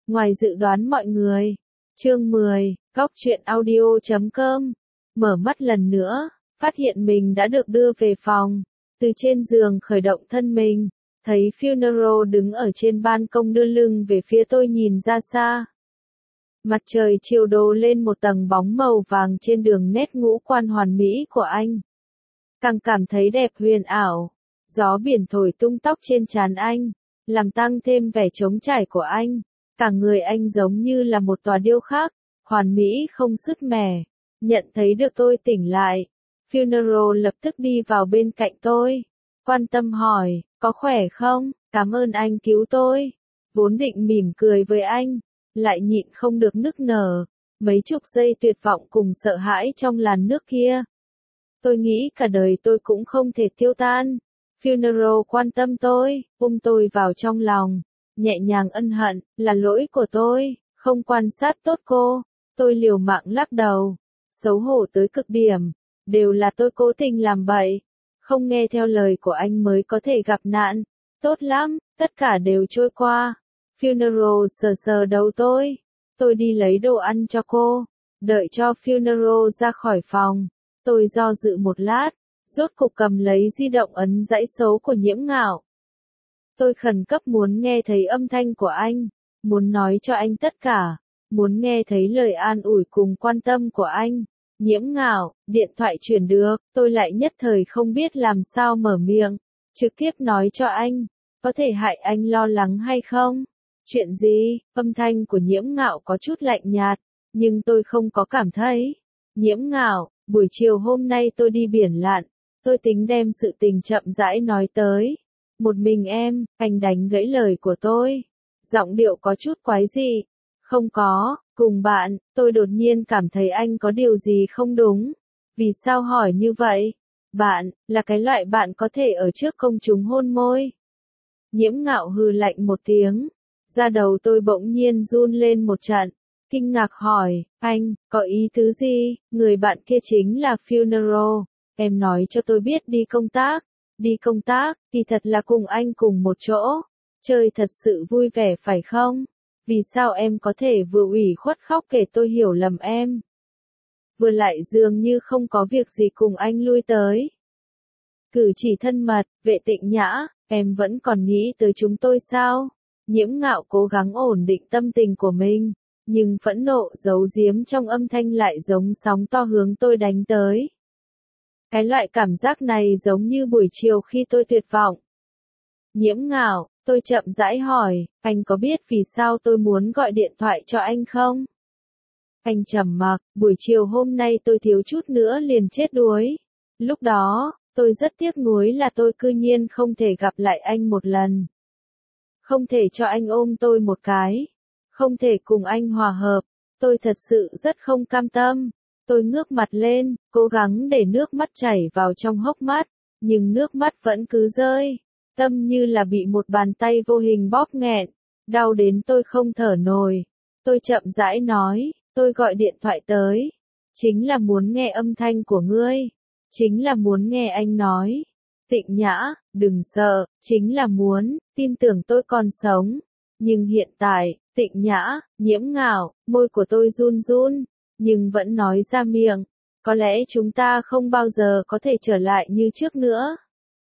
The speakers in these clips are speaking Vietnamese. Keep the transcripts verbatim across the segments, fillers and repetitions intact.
ngoài dự đoán mọi người. Chương mười, góc truyện audio chấm com. Mở mắt lần nữa, phát hiện mình đã được đưa về phòng. Từ trên giường khởi động thân mình, thấy Funeral đứng ở trên ban công đưa lưng về phía tôi nhìn ra xa. Mặt trời chiều đổ lên một tầng bóng màu vàng trên đường nét ngũ quan hoàn mỹ của anh. Càng cảm thấy đẹp huyền ảo. Gió biển thổi tung tóc trên trán anh, làm tăng thêm vẻ trống trải của anh. Cả người anh giống như là một tòa điêu khắc, hoàn mỹ không sứt mẻ. Nhận thấy được tôi tỉnh lại, Funeral lập tức đi vào bên cạnh tôi. Quan tâm hỏi, có khỏe không? Cảm ơn anh cứu tôi. Vốn định mỉm cười với anh, lại nhịn không được nức nở. Mấy chục giây tuyệt vọng cùng sợ hãi trong làn nước kia. Tôi nghĩ cả đời tôi cũng không thể tiêu tan. Funeral quan tâm tôi, ôm tôi vào trong lòng, nhẹ nhàng ân hận, là lỗi của tôi, không quan sát tốt cô. Tôi liều mạng lắc đầu, xấu hổ tới cực điểm, đều là tôi cố tình làm bậy, không nghe theo lời của anh mới có thể gặp nạn. Tốt lắm, tất cả đều trôi qua. Funeral sờ sờ đầu tôi, tôi đi lấy đồ ăn cho cô, đợi cho Funeral ra khỏi phòng. Tôi do dự một lát, rốt cục cầm lấy di động ấn dãy số của Nhiễm Ngạo. Tôi khẩn cấp muốn nghe thấy âm thanh của anh, muốn nói cho anh tất cả, muốn nghe thấy lời an ủi cùng quan tâm của anh. Nhiễm Ngạo, điện thoại chuyển được, tôi lại nhất thời không biết làm sao mở miệng, trực tiếp nói cho anh, có thể hại anh lo lắng hay không? Chuyện gì? Âm thanh của Nhiễm Ngạo có chút lạnh nhạt, nhưng tôi không có cảm thấy. Nhiễm Ngạo, buổi chiều hôm nay tôi đi biển lặn, tôi tính đem sự tình chậm rãi nói tới. Một mình em, anh đánh gãy lời của tôi. Giọng điệu có chút quái dị. Không có, cùng bạn, tôi đột nhiên cảm thấy anh có điều gì không đúng. Vì sao hỏi như vậy? Bạn, là cái loại bạn có thể ở trước công chúng hôn môi. Nhiễm Ngạo hừ lạnh một tiếng. Da đầu tôi bỗng nhiên run lên một trận. Kinh ngạc hỏi, anh, có ý tứ gì? Người bạn kia chính là Funeral. Em nói cho tôi biết đi công tác. Đi công tác, thì thật là cùng anh cùng một chỗ. Chơi thật sự vui vẻ phải không? Vì sao em có thể vừa ủy khuất khóc kể tôi hiểu lầm em? Vừa lại dường như không có việc gì cùng anh lui tới. Cử chỉ thân mật, vệ tịnh nhã, em vẫn còn nghĩ tới chúng tôi sao? Nhiễm Ngạo cố gắng ổn định tâm tình của mình, nhưng phẫn nộ giấu giếm trong âm thanh lại giống sóng to hướng tôi đánh tới. Cái loại cảm giác này giống như buổi chiều khi tôi tuyệt vọng. Nhiễm Ngạo, tôi chậm rãi hỏi, anh có biết vì sao tôi muốn gọi điện thoại cho anh không? Anh trầm mặc, buổi chiều hôm nay tôi thiếu chút nữa liền chết đuối. Lúc đó, tôi rất tiếc nuối là tôi cư nhiên không thể gặp lại anh một lần. Không thể cho anh ôm tôi một cái. Không thể cùng anh hòa hợp. Tôi thật sự rất không cam tâm. Tôi ngước mặt lên, cố gắng để nước mắt chảy vào trong hốc mắt, nhưng nước mắt vẫn cứ rơi. Tâm như là bị một bàn tay vô hình bóp nghẹn, đau đến tôi không thở nổi. Tôi chậm rãi nói, tôi gọi điện thoại tới, chính là muốn nghe âm thanh của ngươi, chính là muốn nghe anh nói. Tịnh Nhã, đừng sợ, chính là muốn, tin tưởng tôi còn sống. Nhưng hiện tại, Tịnh Nhã, Nhiễm Ngạo, môi của tôi run run, nhưng vẫn nói ra miệng, có lẽ chúng ta không bao giờ có thể trở lại như trước nữa.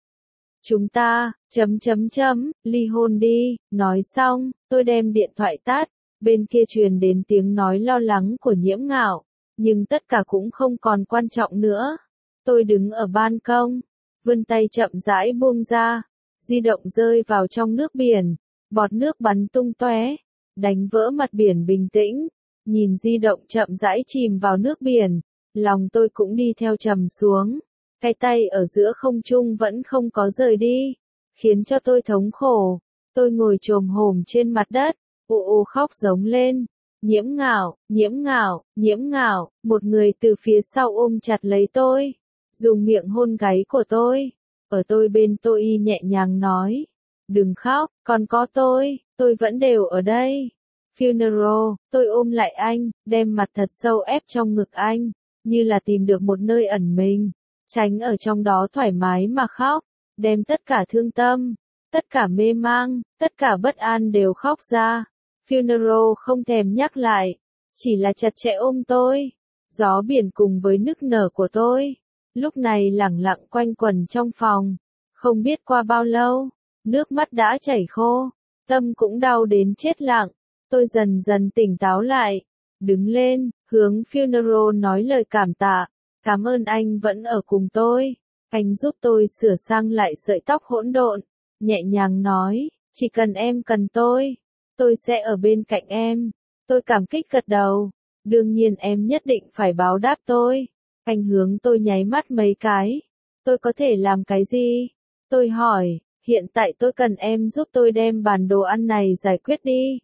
Chúng ta, chấm chấm chấm, ly hôn đi. Nói xong, tôi đem điện thoại tắt, bên kia truyền đến tiếng nói lo lắng của Nhiễm Ngạo, nhưng tất cả cũng không còn quan trọng nữa. Tôi đứng ở ban công, vươn tay chậm rãi buông ra, di động rơi vào trong nước biển, bọt nước bắn tung tóe, đánh vỡ mặt biển bình tĩnh. Nhìn di động chậm rãi chìm vào nước biển, lòng tôi cũng đi theo trầm xuống. Cái tay ở giữa không trung vẫn không có rời đi, khiến cho tôi thống khổ. Tôi ngồi chồm hổm trên mặt đất, ù ù khóc giống lên. Nhiễm Ngạo, Nhiễm Ngạo, Nhiễm Ngạo, một người từ phía sau ôm chặt lấy tôi, dùng miệng hôn gáy của tôi. Ở tôi bên tôi y nhẹ nhàng nói, đừng khóc, còn có tôi, tôi vẫn đều ở đây. Funeral, tôi ôm lại anh, đem mặt thật sâu ép trong ngực anh, như là tìm được một nơi ẩn mình, tránh ở trong đó thoải mái mà khóc, đem tất cả thương tâm, tất cả mê mang, tất cả bất an đều khóc ra. Funeral không thèm nhắc lại, chỉ là chặt chẽ ôm tôi. Gió biển cùng với nức nở của tôi, lúc này lẳng lặng quanh quẩn trong phòng. Không biết qua bao lâu, nước mắt đã chảy khô, tâm cũng đau đến chết lặng. Tôi dần dần tỉnh táo lại, đứng lên, hướng Funeral nói lời cảm tạ. Cảm ơn anh vẫn ở cùng tôi. Anh giúp tôi sửa sang lại sợi tóc hỗn độn, nhẹ nhàng nói, chỉ cần em cần tôi, tôi sẽ ở bên cạnh em. Tôi cảm kích gật đầu. Đương nhiên em nhất định phải báo đáp tôi. Anh hướng tôi nháy mắt mấy cái. Tôi có thể làm cái gì? Tôi hỏi, hiện tại tôi cần em giúp tôi đem bản đồ ăn này giải quyết đi.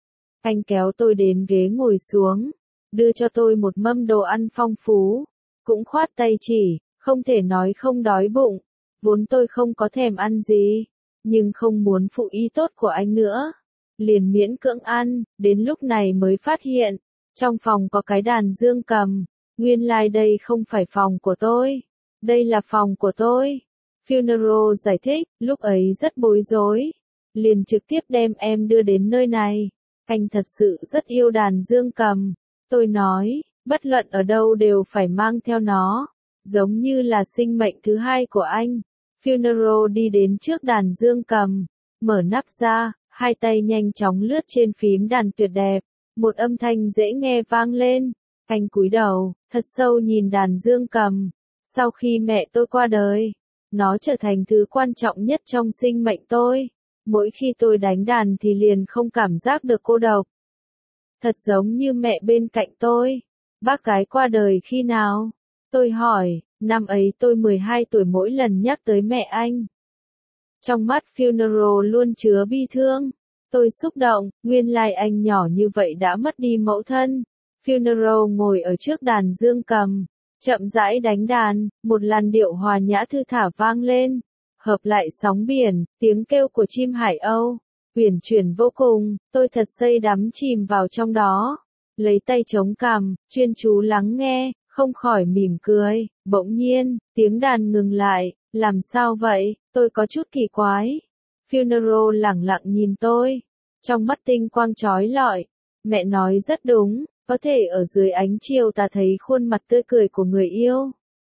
Anh kéo tôi đến ghế ngồi xuống, đưa cho tôi một mâm đồ ăn phong phú, cũng khoát tay chỉ, không thể nói không đói bụng. Vốn tôi không có thèm ăn gì, nhưng không muốn phụ ý tốt của anh nữa. Liền miễn cưỡng ăn, đến lúc này mới phát hiện, trong phòng có cái đàn dương cầm. Nguyên lai like đây không phải phòng của tôi, đây là phòng của tôi. Funeral giải thích, lúc ấy rất bối rối, liền trực tiếp đem em đưa đến nơi này. Anh thật sự rất yêu đàn dương cầm. Tôi nói, bất luận ở đâu đều phải mang theo nó, giống như là sinh mệnh thứ hai của anh. Funeral đi đến trước đàn dương cầm, mở nắp ra, hai tay nhanh chóng lướt trên phím đàn tuyệt đẹp. Một âm thanh dễ nghe vang lên. Anh cúi đầu, thật sâu nhìn đàn dương cầm. Sau khi mẹ tôi qua đời, nó trở thành thứ quan trọng nhất trong sinh mệnh tôi. Mỗi khi tôi đánh đàn thì liền không cảm giác được cô độc. Thật giống như mẹ bên cạnh tôi. Bác gái qua đời khi nào? Tôi hỏi, năm ấy tôi mười hai tuổi mỗi lần nhắc tới mẹ anh. Trong mắt Funeral luôn chứa bi thương. Tôi xúc động, nguyên lai anh nhỏ như vậy đã mất đi mẫu thân. Funeral ngồi ở trước đàn dương cầm, chậm rãi đánh đàn, một làn điệu hòa nhã thư thả vang lên, hợp lại sóng biển, tiếng kêu của chim hải âu, uyển chuyển vô cùng. Tôi thật say đắm chìm vào trong đó, lấy tay chống cằm, chuyên chú lắng nghe, không khỏi mỉm cười. Bỗng nhiên, tiếng đàn ngừng lại. Làm sao vậy? Tôi có chút kỳ quái. Funeral lẳng lặng nhìn tôi, trong mắt tinh quang chói lọi. Mẹ nói rất đúng, có thể ở dưới ánh chiều ta thấy khuôn mặt tươi cười của người yêu.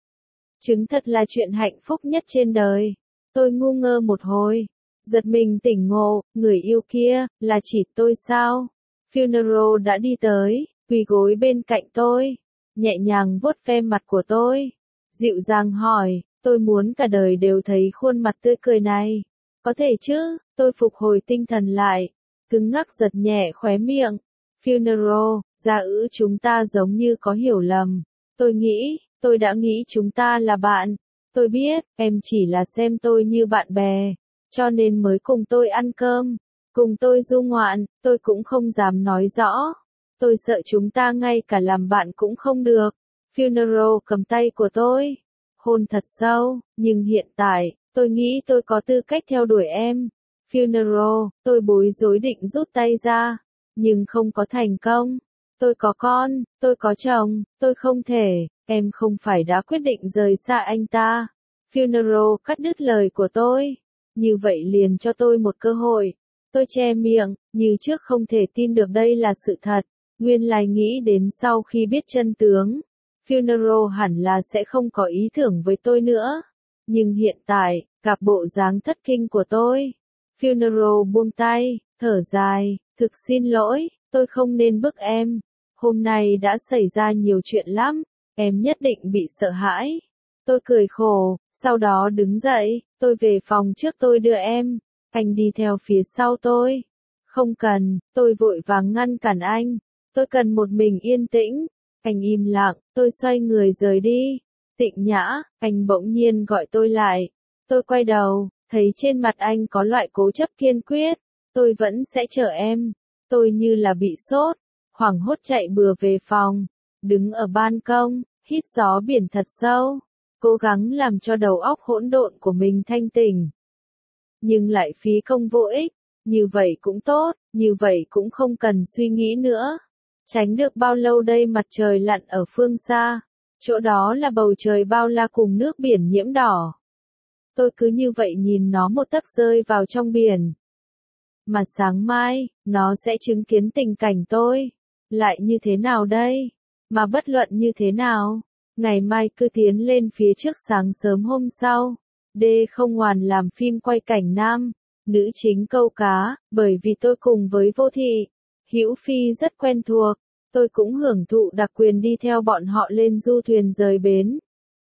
Chứng thật là chuyện hạnh phúc nhất trên đời. Tôi ngu ngơ một hồi, giật mình tỉnh ngộ, người yêu kia, là chỉ tôi sao? Funeral đã đi tới, quỳ gối bên cạnh tôi, nhẹ nhàng vuốt ve mặt của tôi, dịu dàng hỏi, tôi muốn cả đời đều thấy khuôn mặt tươi cười này. Có thể chứ? Tôi phục hồi tinh thần lại, cứng ngắc giật nhẹ khóe miệng. Funeral, gia ứ chúng ta giống như có hiểu lầm. Tôi nghĩ, tôi đã nghĩ chúng ta là bạn. Tôi biết, em chỉ là xem tôi như bạn bè, cho nên mới cùng tôi ăn cơm, cùng tôi du ngoạn. Tôi cũng không dám nói rõ. Tôi sợ chúng ta ngay cả làm bạn cũng không được. Funeral cầm tay của tôi, hôn thật sâu, nhưng hiện tại, tôi nghĩ tôi có tư cách theo đuổi em. Funeral, tôi bối rối định rút tay ra, nhưng không có thành công. Tôi có con, tôi có chồng, tôi không thể, em không phải đã quyết định rời xa anh ta. Funeral cắt đứt lời của tôi, như vậy liền cho tôi một cơ hội. Tôi che miệng, như trước không thể tin được đây là sự thật. Nguyên lai nghĩ đến sau khi biết chân tướng, Funeral hẳn là sẽ không có ý tưởng với tôi nữa. Nhưng hiện tại, gặp bộ dáng thất kinh của tôi, Funeral buông tay, thở dài, thực xin lỗi, tôi không nên bức em. Hôm nay đã xảy ra nhiều chuyện lắm, em nhất định bị sợ hãi. Tôi cười khổ, sau đó đứng dậy, tôi về phòng trước tôi đưa em. Anh đi theo phía sau tôi. Không cần, tôi vội vàng ngăn cản anh. Tôi cần một mình yên tĩnh. Anh im lặng, tôi xoay người rời đi. Tịnh Nhã, anh bỗng nhiên gọi tôi lại. Tôi quay đầu, thấy trên mặt anh có loại cố chấp kiên quyết. Tôi vẫn sẽ chờ em. Tôi như là bị sốt, hoảng hốt chạy bừa về phòng, đứng ở ban công, hít gió biển thật sâu, cố gắng làm cho đầu óc hỗn độn của mình thanh tỉnh. Nhưng lại phí công vô ích, như vậy cũng tốt, như vậy cũng không cần suy nghĩ nữa. Tránh được bao lâu đây mặt trời lặn ở phương xa, chỗ đó là bầu trời bao la cùng nước biển nhiễm đỏ. Tôi cứ như vậy nhìn nó một tấc rơi vào trong biển. mà sáng mai, nó sẽ chứng kiến tình cảnh tôi. Lại như thế nào đây? Mà bất luận như thế nào, ngày mai cứ tiến lên phía trước. Sáng sớm hôm sau, D không hoàn làm phim quay cảnh nam, nữ chính câu cá, bởi vì tôi cùng với Vô Thị, Hữu Phi rất quen thuộc, tôi cũng hưởng thụ đặc quyền đi theo bọn họ lên du thuyền rời bến.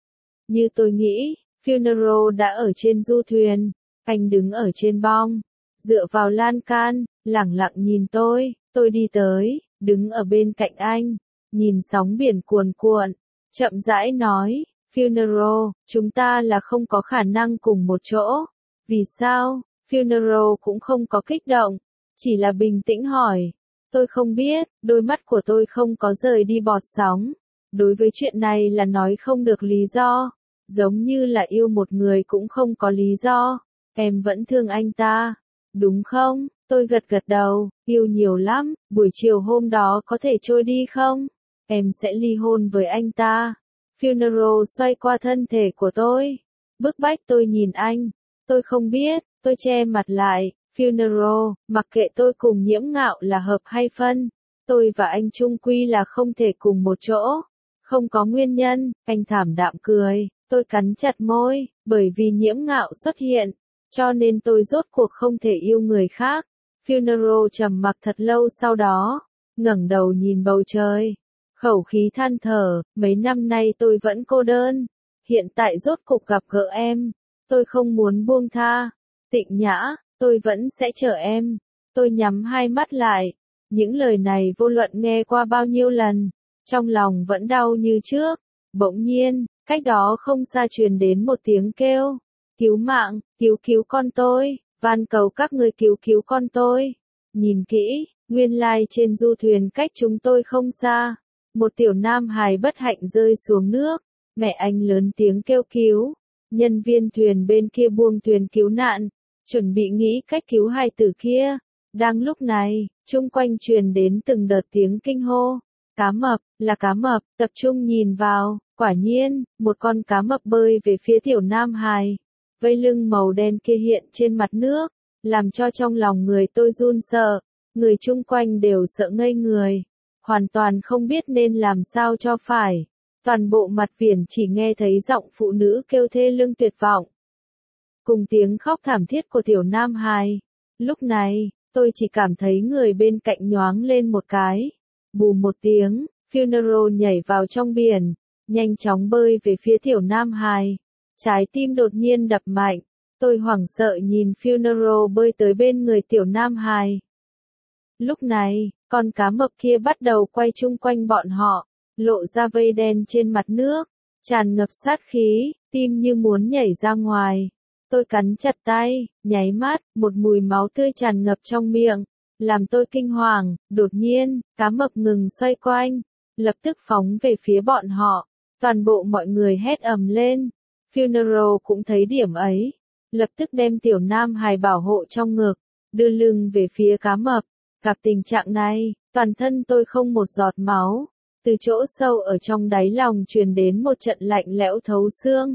Như tôi nghĩ, Funeral đã ở trên du thuyền, anh đứng ở trên bong, dựa vào lan can, lẳng lặng nhìn tôi, tôi đi tới, đứng ở bên cạnh anh, nhìn sóng biển cuồn cuộn, chậm rãi nói, Funeral, chúng ta là không có khả năng cùng một chỗ. Vì sao? Funeral cũng không có kích động, chỉ là bình tĩnh hỏi. Tôi không biết, đôi mắt của tôi không có rời đi bọt sóng. Đối với chuyện này là nói không được lý do, giống như là yêu một người cũng không có lý do. Em vẫn thương anh ta, đúng không? Tôi gật gật đầu, yêu nhiều lắm, buổi chiều hôm đó có thể trôi đi không? Em sẽ ly hôn với anh ta. Funeral xoay qua thân thể của tôi, bức bách tôi nhìn anh. Tôi không biết, tôi che mặt lại. Funeral, mặc kệ tôi cùng Nhiễm Ngạo là hợp hay phân, tôi và anh chung quy là không thể cùng một chỗ. Không có nguyên nhân, anh thảm đạm cười, tôi cắn chặt môi, bởi vì Nhiễm Ngạo xuất hiện, cho nên tôi rốt cuộc không thể yêu người khác. Funeral trầm mặc thật lâu sau đó, ngẩng đầu nhìn bầu trời, khẩu khí than thở, mấy năm nay tôi vẫn cô đơn, hiện tại rốt cục gặp gỡ em, tôi không muốn buông tha. Tịnh Nhã, tôi vẫn sẽ chờ em. Tôi nhắm hai mắt lại, những lời này vô luận nghe qua bao nhiêu lần, trong lòng vẫn đau như trước. Bỗng nhiên, cách đó không xa truyền đến một tiếng kêu, cứu mạng, cứu cứu con tôi, van cầu các người cứu cứu con tôi. Nhìn kỹ, nguyên lai trên du thuyền cách chúng tôi không xa, một tiểu nam hài bất hạnh rơi xuống nước, mẹ anh lớn tiếng kêu cứu, nhân viên thuyền bên kia buông thuyền cứu nạn, chuẩn bị nghĩ cách cứu hài tử kia. Đang lúc này, chung quanh truyền đến từng đợt tiếng kinh hô, cá mập, là cá mập, tập trung nhìn vào, quả nhiên, một con cá mập bơi về phía tiểu nam hài, vây lưng màu đen kia hiện trên mặt nước, làm cho trong lòng người tôi run sợ, người chung quanh đều sợ ngây người, hoàn toàn không biết nên làm sao cho phải. Toàn bộ mặt biển chỉ nghe thấy giọng phụ nữ kêu thê lương tuyệt vọng, cùng tiếng khóc thảm thiết của tiểu nam hài. Lúc này, tôi chỉ cảm thấy người bên cạnh nhoáng lên một cái, bù một tiếng, Funeral nhảy vào trong biển, nhanh chóng bơi về phía tiểu nam hài. Trái tim đột nhiên đập mạnh, tôi hoảng sợ nhìn Funeral bơi tới bên người tiểu nam hài. Lúc này, con cá mập kia bắt đầu quay chung quanh bọn họ, lộ ra vây đen trên mặt nước, tràn ngập sát khí, tim như muốn nhảy ra ngoài. Tôi cắn chặt tay, nháy mắt, một mùi máu tươi tràn ngập trong miệng, làm tôi kinh hoàng. Đột nhiên, cá mập ngừng xoay quanh, lập tức phóng về phía bọn họ. Toàn bộ mọi người hét ầm lên. Funeral cũng thấy điểm ấy, lập tức đem tiểu nam hài bảo hộ trong ngực, đưa lưng về phía cá mập. Gặp tình trạng này, toàn thân tôi không một giọt máu, từ chỗ sâu ở trong đáy lòng truyền đến một trận lạnh lẽo thấu xương.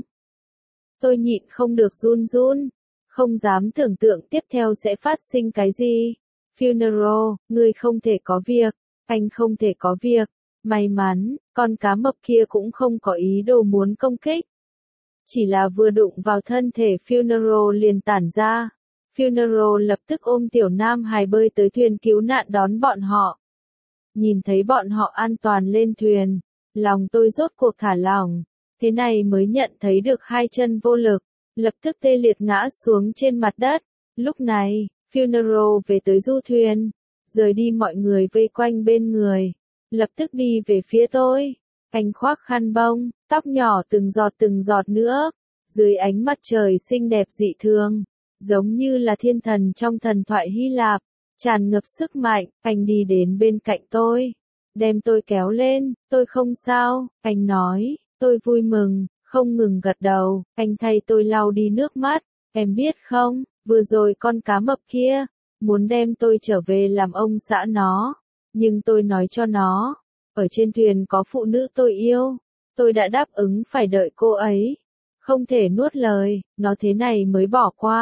Tôi nhịn không được run run, không dám tưởng tượng tiếp theo sẽ phát sinh cái gì. Funeral, ngươi không thể có việc, anh không thể có việc. May mắn, con cá mập kia cũng không có ý đồ muốn công kích. Chỉ là vừa đụng vào thân thể Funeral liền tản ra. Funeral lập tức ôm tiểu nam hài bơi tới thuyền cứu nạn đón bọn họ. Nhìn thấy bọn họ an toàn lên thuyền, lòng tôi rốt cuộc thả lỏng. Thế này mới nhận thấy được hai chân vô lực, lập tức tê liệt ngã xuống trên mặt đất. Lúc này, Funeral về tới du thuyền, rời đi mọi người vây quanh bên người, lập tức đi về phía tôi. Anh khoác khăn bông, tóc nhỏ từng giọt từng giọt nữa, dưới ánh mặt trời xinh đẹp dị thường, giống như là thiên thần trong thần thoại Hy Lạp, tràn ngập sức mạnh. Anh đi đến bên cạnh tôi, đem tôi kéo lên. Tôi không sao, anh nói. Tôi vui mừng, không ngừng gật đầu, anh thay tôi lau đi nước mắt. Em biết không, vừa rồi con cá mập kia, muốn đem tôi trở về làm ông xã nó, nhưng tôi nói cho nó, ở trên thuyền có phụ nữ tôi yêu, tôi đã đáp ứng phải đợi cô ấy, không thể nuốt lời, nó thế này mới bỏ qua.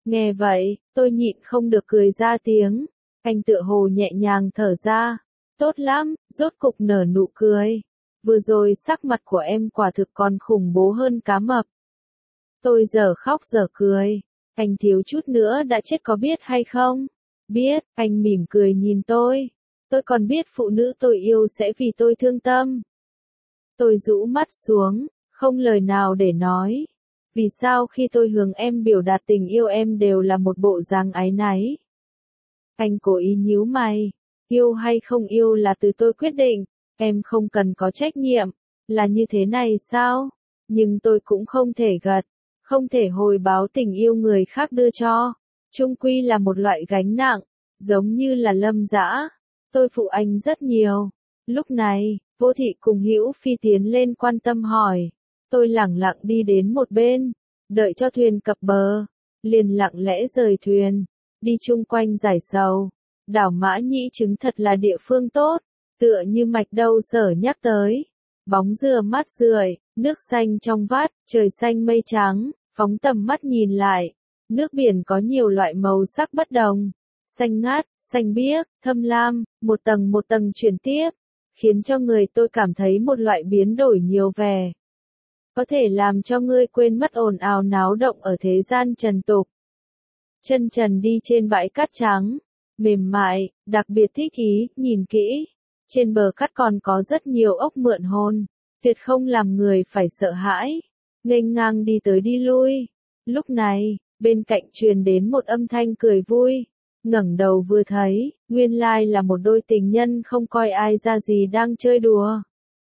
Nghe vậy, tôi nhịn không được cười ra tiếng. Anh tựa hồ nhẹ nhàng thở ra. Tốt lắm, rốt cục nở nụ cười. Vừa rồi sắc mặt của em quả thực còn khủng bố hơn cá mập. Tôi giờ khóc giờ cười. Anh thiếu chút nữa đã chết có biết hay không? Biết, anh mỉm cười nhìn tôi. Tôi còn biết phụ nữ tôi yêu sẽ vì tôi thương tâm. Tôi rũ mắt xuống, không lời nào để nói. Vì sao khi tôi hướng em biểu đạt tình yêu em đều là một bộ dáng áy náy? Anh cố ý nhíu mày. Yêu hay không yêu là từ tôi quyết định. Em không cần có trách nhiệm. Là như thế này sao? Nhưng tôi cũng không thể gật. Không thể hồi báo tình yêu người khác đưa cho. Chung quy là một loại gánh nặng. Giống như là Lâm Dã. Tôi phụ anh rất nhiều. Lúc này, Vô Thị cùng Hữu Phi tiến lên quan tâm hỏi. Tôi lẳng lặng đi đến một bên. Đợi cho thuyền cập bờ. Liền lặng lẽ rời thuyền. Đi chung quanh giải sầu. Đảo Mã Nhĩ chứng thật là địa phương tốt. Tựa như mạch đâu sở nhắc tới. Bóng dừa mát rượi, nước xanh trong vắt, trời xanh mây trắng, phóng tầm mắt nhìn lại. Nước biển có nhiều loại màu sắc bất đồng. Xanh ngát, xanh biếc, thâm lam, một tầng một tầng chuyển tiếp. Khiến cho người tôi cảm thấy một loại biến đổi nhiều vẻ. Có thể làm cho ngươi quên mất ồn ào náo động ở thế gian trần tục. Chân trần đi trên bãi cát trắng, mềm mại, đặc biệt thích ý, nhìn kỹ. Trên bờ cát còn có rất nhiều ốc mượn hồn, tuyệt không làm người phải sợ hãi. Nghênh ngang đi tới đi lui. Lúc này, bên cạnh truyền đến một âm thanh cười vui. Ngẩng đầu vừa thấy, nguyên lai là một đôi tình nhân không coi ai ra gì đang chơi đùa.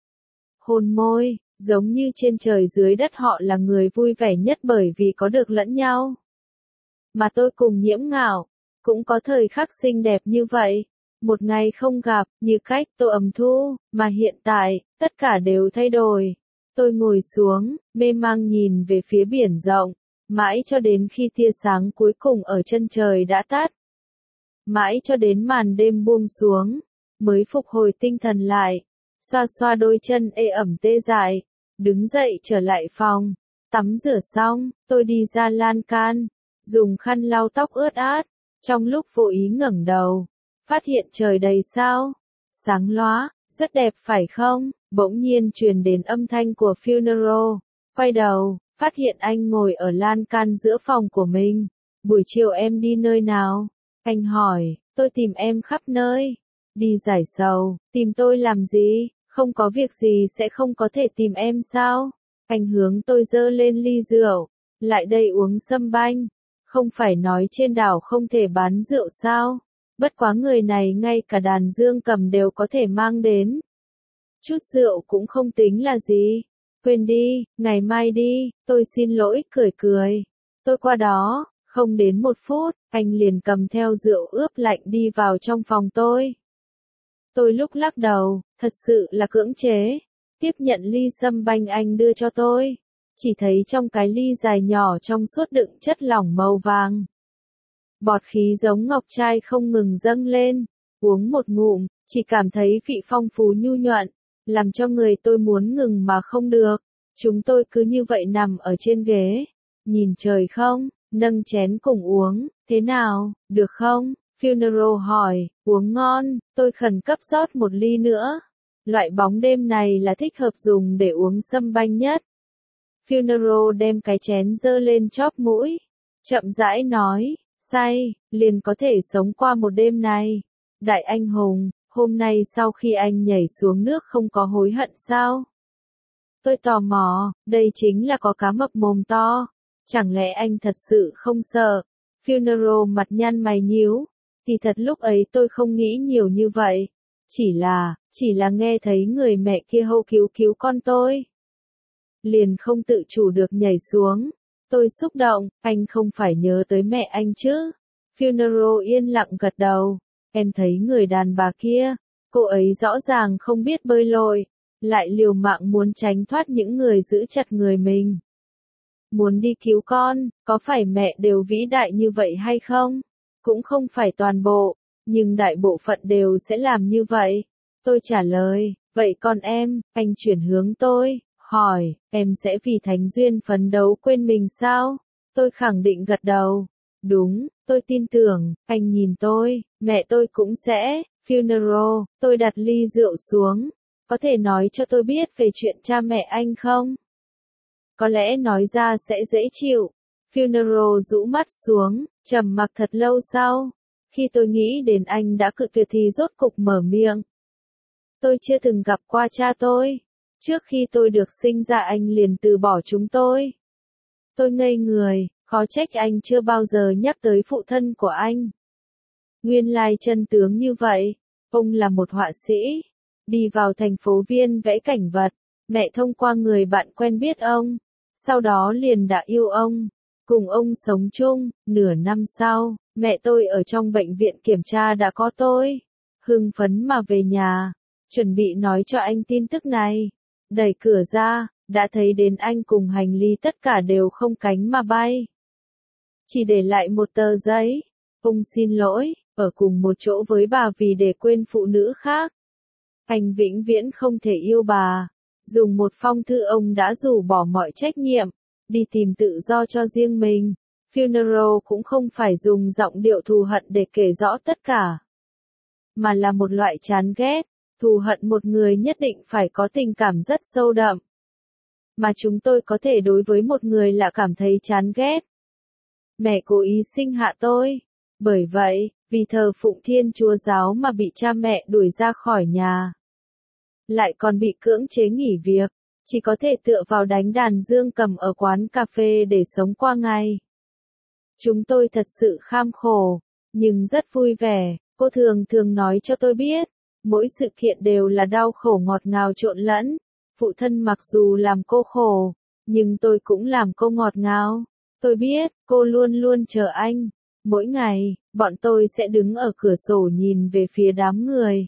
Hôn môi, giống như trên trời dưới đất họ là người vui vẻ nhất bởi vì có được lẫn nhau. Mà tôi cùng Nhiễm Ngạo, cũng có thời khắc xinh đẹp như vậy. Một ngày không gặp, như cách Tô Ẩm Thu, mà hiện tại, tất cả đều thay đổi. Tôi ngồi xuống, mê mang nhìn về phía biển rộng, mãi cho đến khi tia sáng cuối cùng ở chân trời đã tắt. Mãi cho đến màn đêm buông xuống, mới phục hồi tinh thần lại, xoa xoa đôi chân ê ẩm tê dại, đứng dậy trở lại phòng, tắm rửa xong, tôi đi ra lan can, dùng khăn lau tóc ướt át, trong lúc vô ý ngẩng đầu, phát hiện trời đầy sao, sáng lóa, rất đẹp phải không? Bỗng nhiên truyền đến âm thanh của Funeral, quay đầu, phát hiện anh ngồi ở lan can giữa phòng của mình. Buổi chiều em đi nơi nào? Anh hỏi, tôi tìm em khắp nơi. Đi giải sầu, tìm tôi làm gì? Không có việc gì sẽ không có thể tìm em sao? Anh hướng tôi dơ lên ly rượu, lại đây uống sâm banh. Không phải nói trên đảo không thể bán rượu sao? Bất quá người này ngay cả đàn dương cầm đều có thể mang đến. Chút rượu cũng không tính là gì. Quên đi, ngày mai đi, tôi xin lỗi, cười cười. Tôi qua đó, không đến một phút, anh liền cầm theo rượu ướp lạnh đi vào trong phòng tôi. Tôi lúc lắc đầu, thật sự là cưỡng chế. Tiếp nhận ly sâm banh anh đưa cho tôi. Chỉ thấy trong cái ly dài nhỏ trong suốt đựng chất lỏng màu vàng. Bọt khí giống ngọc trai không ngừng dâng lên. Uống một ngụm, chỉ cảm thấy vị phong phú nhu nhuận. Làm cho người tôi muốn ngừng mà không được. Chúng tôi cứ như vậy nằm ở trên ghế. Nhìn trời không, nâng chén cùng uống. Thế nào, được không? Funeral hỏi, uống ngon, tôi khẩn cấp rót một ly nữa. Loại bóng đêm này là thích hợp dùng để uống sâm banh nhất. Funeral đem cái chén dơ lên chóp mũi. Chậm rãi nói, say, liền có thể sống qua một đêm này. Đại anh hùng, hôm nay sau khi anh nhảy xuống nước không có hối hận sao? Tôi tò mò, đây chính là có cá mập mồm to. Chẳng lẽ anh thật sự không sợ? Funeral mặt nhăn mày nhíu. Thì thật lúc ấy tôi không nghĩ nhiều như vậy. Chỉ là, chỉ là nghe thấy người mẹ kia hô cứu cứu con tôi. Liền không tự chủ được nhảy xuống. Tôi xúc động, anh không phải nhớ tới mẹ anh chứ? Funeral yên lặng gật đầu. Em thấy người đàn bà kia, cô ấy rõ ràng không biết bơi lội, lại liều mạng muốn tránh thoát những người giữ chặt người mình. Muốn đi cứu con, có phải mẹ đều vĩ đại như vậy hay không? Cũng không phải toàn bộ, nhưng đại bộ phận đều sẽ làm như vậy. Tôi trả lời, vậy còn em, anh chuyển hướng tôi, hỏi, em sẽ vì thánh duyên phấn đấu quên mình sao? Tôi khẳng định gật đầu. Đúng, tôi tin tưởng, anh nhìn tôi, mẹ tôi cũng sẽ, funeral, tôi đặt ly rượu xuống. Có thể nói cho tôi biết về chuyện cha mẹ anh không? Có lẽ nói ra sẽ dễ chịu. Funeral rũ mắt xuống, trầm mặc thật lâu sau. Khi tôi nghĩ đến anh đã cự tuyệt thì rốt cục mở miệng. Tôi chưa từng gặp qua cha tôi. Trước khi tôi được sinh ra anh liền từ bỏ chúng tôi. Tôi ngây người, khó trách anh chưa bao giờ nhắc tới phụ thân của anh. Nguyên lai chân tướng như vậy. Ông là một họa sĩ. Đi vào thành phố Viên vẽ cảnh vật. Mẹ thông qua người bạn quen biết ông. Sau đó liền đã yêu ông. Cùng ông sống chung. Nửa năm sau, mẹ tôi ở trong bệnh viện kiểm tra đã có tôi. Hưng phấn mà về nhà. Chuẩn bị nói cho anh tin tức này. Đẩy cửa ra, đã thấy đến anh cùng hành lý tất cả đều không cánh mà bay. Chỉ để lại một tờ giấy. Ông xin lỗi, ở cùng một chỗ với bà vì để quên phụ nữ khác. Anh vĩnh viễn không thể yêu bà. Dùng một phong thư ông đã rủ bỏ mọi trách nhiệm, đi tìm tự do cho riêng mình. Funeral cũng không phải dùng giọng điệu thù hận để kể rõ tất cả. Mà là một loại chán ghét. Thù hận một người nhất định phải có tình cảm rất sâu đậm. Mà chúng tôi có thể đối với một người lạ cảm thấy chán ghét. Mẹ cố ý sinh hạ tôi. Bởi vậy, vì thờ phụng Thiên Chúa giáo mà bị cha mẹ đuổi ra khỏi nhà. Lại còn bị cưỡng chế nghỉ việc. Chỉ có thể tựa vào đánh đàn dương cầm ở quán cà phê để sống qua ngày. Chúng tôi thật sự kham khổ, nhưng rất vui vẻ. Cô thường thường nói cho tôi biết. Mỗi sự kiện đều là đau khổ ngọt ngào trộn lẫn. Phụ thân mặc dù làm cô khổ, nhưng tôi cũng làm cô ngọt ngào. Tôi biết, cô luôn luôn chờ anh. Mỗi ngày, bọn tôi sẽ đứng ở cửa sổ nhìn về phía đám người.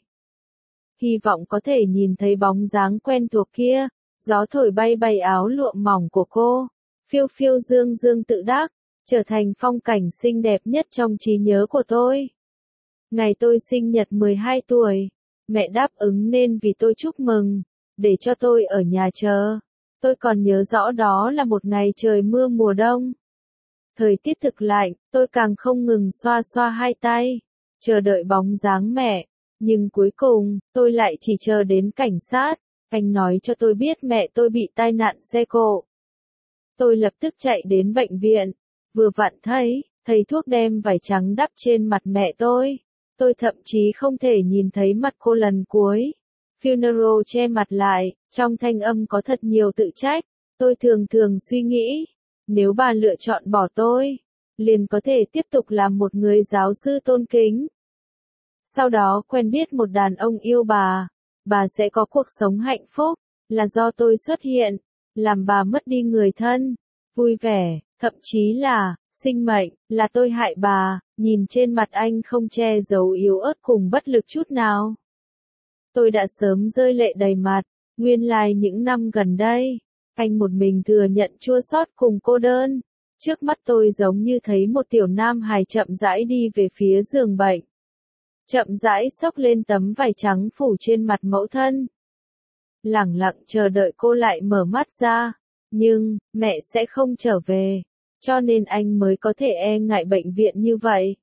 Hy vọng có thể nhìn thấy bóng dáng quen thuộc kia. Gió thổi bay bay áo lụa mỏng của cô. Phiêu phiêu dương dương tự đắc, trở thành phong cảnh xinh đẹp nhất trong trí nhớ của tôi. Ngày tôi sinh nhật mười hai tuổi. Mẹ đáp ứng nên vì tôi chúc mừng, để cho tôi ở nhà chờ. Tôi còn nhớ rõ đó là một ngày trời mưa mùa đông. Thời tiết thực lạnh, tôi càng không ngừng xoa xoa hai tay, chờ đợi bóng dáng mẹ. Nhưng cuối cùng, tôi lại chỉ chờ đến cảnh sát. Anh nói cho tôi biết mẹ tôi bị tai nạn xe cộ. Tôi lập tức chạy đến bệnh viện. Vừa vặn thấy, thầy thuốc đem vải trắng đắp trên mặt mẹ tôi. Tôi thậm chí không thể nhìn thấy mặt cô lần cuối. Funeral che mặt lại, trong thanh âm có thật nhiều tự trách. Tôi thường thường suy nghĩ, nếu bà lựa chọn bỏ tôi, liền có thể tiếp tục làm một người giáo sư tôn kính. Sau đó quen biết một đàn ông yêu bà, bà sẽ có cuộc sống hạnh phúc, là do tôi xuất hiện, làm bà mất đi người thân, vui vẻ, thậm chí là, sinh mệnh, là tôi hại bà. Nhìn trên mặt anh không che giấu yếu ớt cùng bất lực chút nào. Tôi đã sớm rơi lệ đầy mặt. Nguyên lai những năm gần đây, anh một mình thừa nhận chua xót cùng cô đơn. Trước mắt tôi giống như thấy một tiểu nam hài chậm rãi đi về phía giường bệnh. Chậm rãi xốc lên tấm vải trắng phủ trên mặt mẫu thân. Lẳng lặng chờ đợi cô lại mở mắt ra. Nhưng, mẹ sẽ không trở về. Cho nên anh mới có thể e ngại bệnh viện như vậy.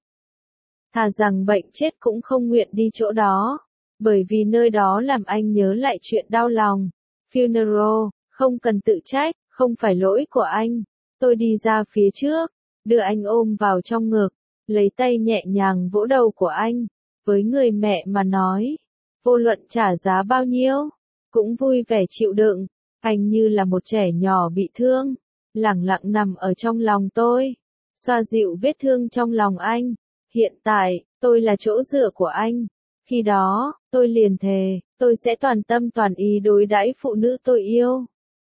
Thà rằng bệnh chết cũng không nguyện đi chỗ đó. Bởi vì nơi đó làm anh nhớ lại chuyện đau lòng. Funeral, không cần tự trách, không phải lỗi của anh. Tôi đi ra phía trước, đưa anh ôm vào trong ngực, lấy tay nhẹ nhàng vỗ đầu của anh. Với người mẹ mà nói, vô luận trả giá bao nhiêu, cũng vui vẻ chịu đựng. Anh như là một trẻ nhỏ bị thương. Lẳng lặng nằm ở trong lòng tôi, xoa dịu vết thương trong lòng anh. Hiện tại, tôi là chỗ dựa của anh. Khi đó, tôi liền thề, tôi sẽ toàn tâm toàn ý đối đãi phụ nữ tôi yêu.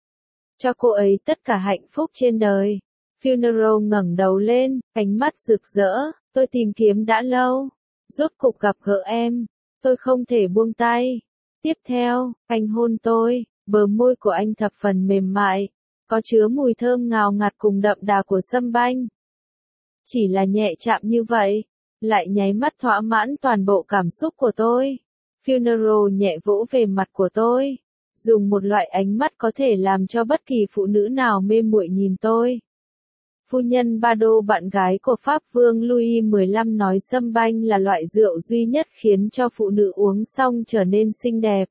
Cho cô ấy tất cả hạnh phúc trên đời. Funeral ngẩng đầu lên, ánh mắt rực rỡ, tôi tìm kiếm đã lâu. Rốt cục gặp gỡ em, tôi không thể buông tay. Tiếp theo, anh hôn tôi, bờ môi của anh thập phần mềm mại. Có chứa mùi thơm ngào ngạt cùng đậm đà của sâm banh. Chỉ là nhẹ chạm như vậy, lại nháy mắt thỏa mãn toàn bộ cảm xúc của tôi. Funeral nhẹ vỗ về mặt của tôi, dùng một loại ánh mắt có thể làm cho bất kỳ phụ nữ nào mê muội nhìn tôi. Phu nhân Bado, bạn gái của Pháp Vương Louis mười lăm nói sâm banh là loại rượu duy nhất khiến cho phụ nữ uống xong trở nên xinh đẹp.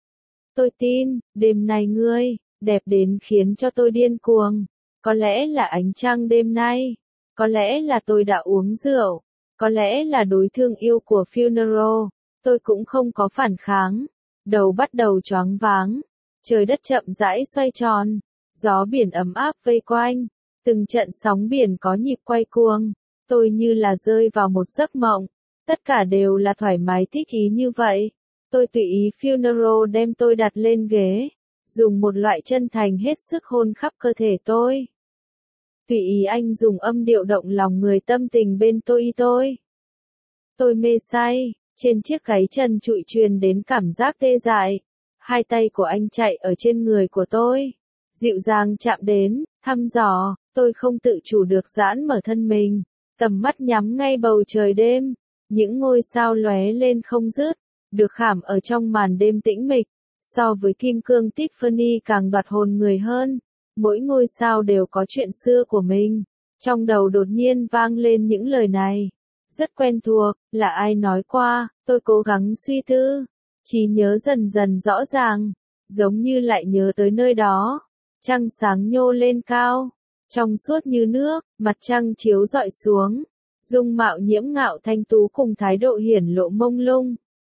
Tôi tin, đêm nay ngươi, đẹp đến khiến cho tôi điên cuồng. Có lẽ là ánh trăng đêm nay. Có lẽ là tôi đã uống rượu. Có lẽ là đối thương yêu của funeral. Tôi cũng không có phản kháng. Đầu bắt đầu choáng váng. Trời đất chậm rãi xoay tròn. Gió biển ấm áp vây quanh. Từng trận sóng biển có nhịp quay cuồng. Tôi như là rơi vào một giấc mộng. Tất cả đều là thoải mái thích ý như vậy. Tôi tùy ý funeral đem tôi đặt lên ghế. Dùng một loại chân thành hết sức hôn khắp cơ thể tôi. Tùy ý anh dùng âm điệu động lòng người tâm tình bên tôi y tôi. Tôi mê say, trên chiếc gáy trần trụi truyền đến cảm giác tê dại. Hai tay của anh chạy ở trên người của tôi. Dịu dàng chạm đến, thăm dò, tôi không tự chủ được giãn mở thân mình. Tầm mắt nhắm ngay bầu trời đêm. Những ngôi sao lóe lên không dứt, được khảm ở trong màn đêm tĩnh mịch. So với kim cương Tiffany càng đoạt hồn người hơn. Mỗi ngôi sao đều có chuyện xưa của mình. Trong đầu đột nhiên vang lên những lời này. Rất quen thuộc, là ai nói qua, tôi cố gắng suy tư. Trí nhớ dần dần rõ ràng, giống như lại nhớ tới nơi đó. Trăng sáng nhô lên cao, trong suốt như nước, mặt trăng chiếu rọi xuống. Dung mạo nhiễm ngạo thanh tú cùng thái độ hiển lộ mông lung.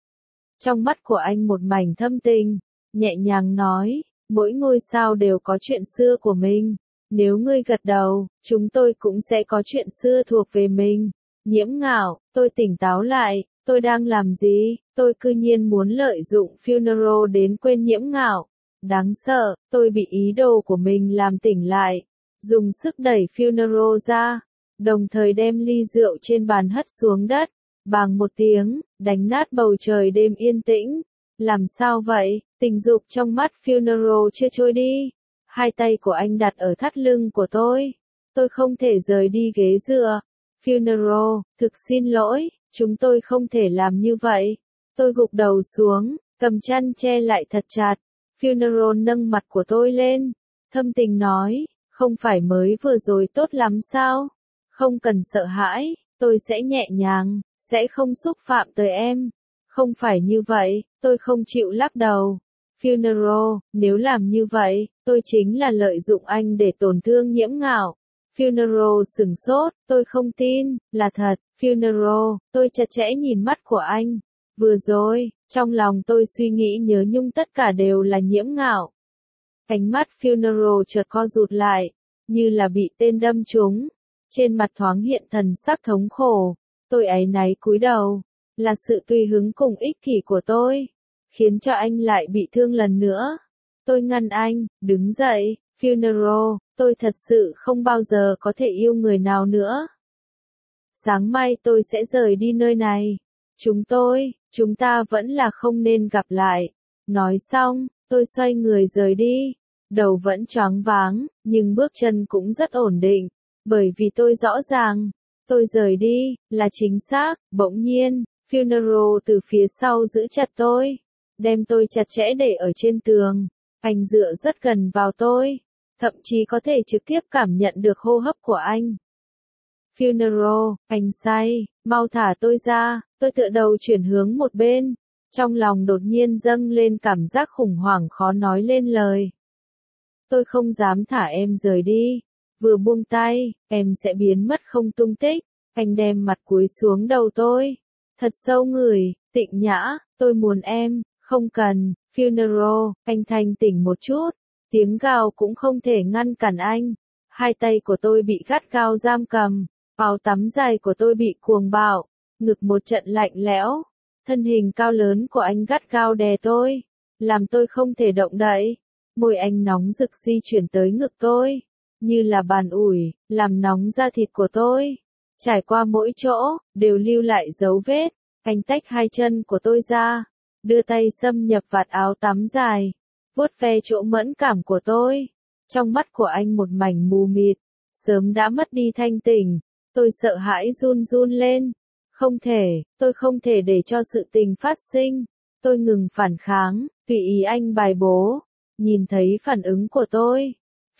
Trong mắt của anh một mảnh thâm tình, nhẹ nhàng nói, mỗi ngôi sao đều có chuyện xưa của mình. Nếu ngươi gật đầu, chúng tôi cũng sẽ có chuyện xưa thuộc về mình. Nhiễm ngạo, tôi tỉnh táo lại, tôi đang làm gì? Tôi cư nhiên muốn lợi dụng funeral đến quên nhiễm ngạo. Đáng sợ, tôi bị ý đồ của mình làm tỉnh lại. Dùng sức đẩy funeral ra, đồng thời đem ly rượu trên bàn hất xuống đất. Bàng một tiếng, đánh nát bầu trời đêm yên tĩnh. Làm sao vậy? Tình dục trong mắt funeral chưa trôi đi. Hai tay của anh đặt ở thắt lưng của tôi. Tôi không thể rời đi ghế dựa. Funeral, thực xin lỗi, chúng tôi không thể làm như vậy. Tôi gục đầu xuống, cầm chăn che lại thật chặt. Funeral nâng mặt của tôi lên. Thâm tình nói, không phải mới vừa rồi tốt lắm sao? Không cần sợ hãi, tôi sẽ nhẹ nhàng, sẽ không xúc phạm tới em. Không phải như vậy, tôi không chịu lắc đầu. Funeral, nếu làm như vậy, tôi chính là lợi dụng anh để tổn thương nhiễm ngạo. Funeral sừng sốt, tôi không tin, là thật. Funeral, tôi chặt chẽ nhìn mắt của anh. Vừa rồi, trong lòng tôi suy nghĩ nhớ nhung tất cả đều là nhiễm ngạo. Ánh mắt funeral chợt co rụt lại, như là bị tên đâm trúng. Trên mặt thoáng hiện thần sắc thống khổ. Tôi áy náy cúi đầu. Là sự tùy hứng cùng ích kỷ của tôi, khiến cho anh lại bị thương lần nữa. Tôi ngăn anh, đứng dậy, funeral, tôi thật sự không bao giờ có thể yêu người nào nữa. Sáng mai tôi sẽ rời đi nơi này. Chúng tôi, chúng ta vẫn là không nên gặp lại. Nói xong, tôi xoay người rời đi. Đầu vẫn choáng váng, nhưng bước chân cũng rất ổn định. Bởi vì tôi rõ ràng, tôi rời đi, là chính xác. Bỗng nhiên, funeral từ phía sau giữ chặt tôi. Đem tôi chặt chẽ để ở trên tường. Anh dựa rất gần vào tôi. Thậm chí có thể trực tiếp cảm nhận được hô hấp của anh. Funeral, anh say, mau thả tôi ra. Tôi tựa đầu chuyển hướng một bên. Trong lòng đột nhiên dâng lên cảm giác khủng hoảng khó nói lên lời. Tôi không dám thả em rời đi. Vừa buông tay, em sẽ biến mất không tung tích. Anh đem mặt cúi xuống đầu tôi. Thật sâu ngửi, Tịnh Nhã, tôi muốn em, không cần. Funeral, anh thanh tỉnh một chút. Tiếng gào cũng không thể ngăn cản anh. Hai tay của tôi bị gắt gao giam cầm. Áo tắm dài của tôi bị cuồng bạo. Ngực một trận lạnh lẽo. Thân hình cao lớn của anh gắt gao đè tôi. Làm tôi không thể động đậy. Môi anh nóng rực di chuyển tới ngực tôi. Như là bàn ủi, làm nóng da thịt của tôi. Trải qua mỗi chỗ, đều lưu lại dấu vết. Anh tách hai chân của tôi ra. Đưa tay xâm nhập vạt áo tắm dài. Vuốt ve chỗ mẫn cảm của tôi. Trong mắt của anh một mảnh mù mịt. Sớm đã mất đi thanh tỉnh. Tôi sợ hãi run run lên. Không thể, tôi không thể để cho sự tình phát sinh. Tôi ngừng phản kháng, tùy ý anh bài bố. Nhìn thấy phản ứng của tôi.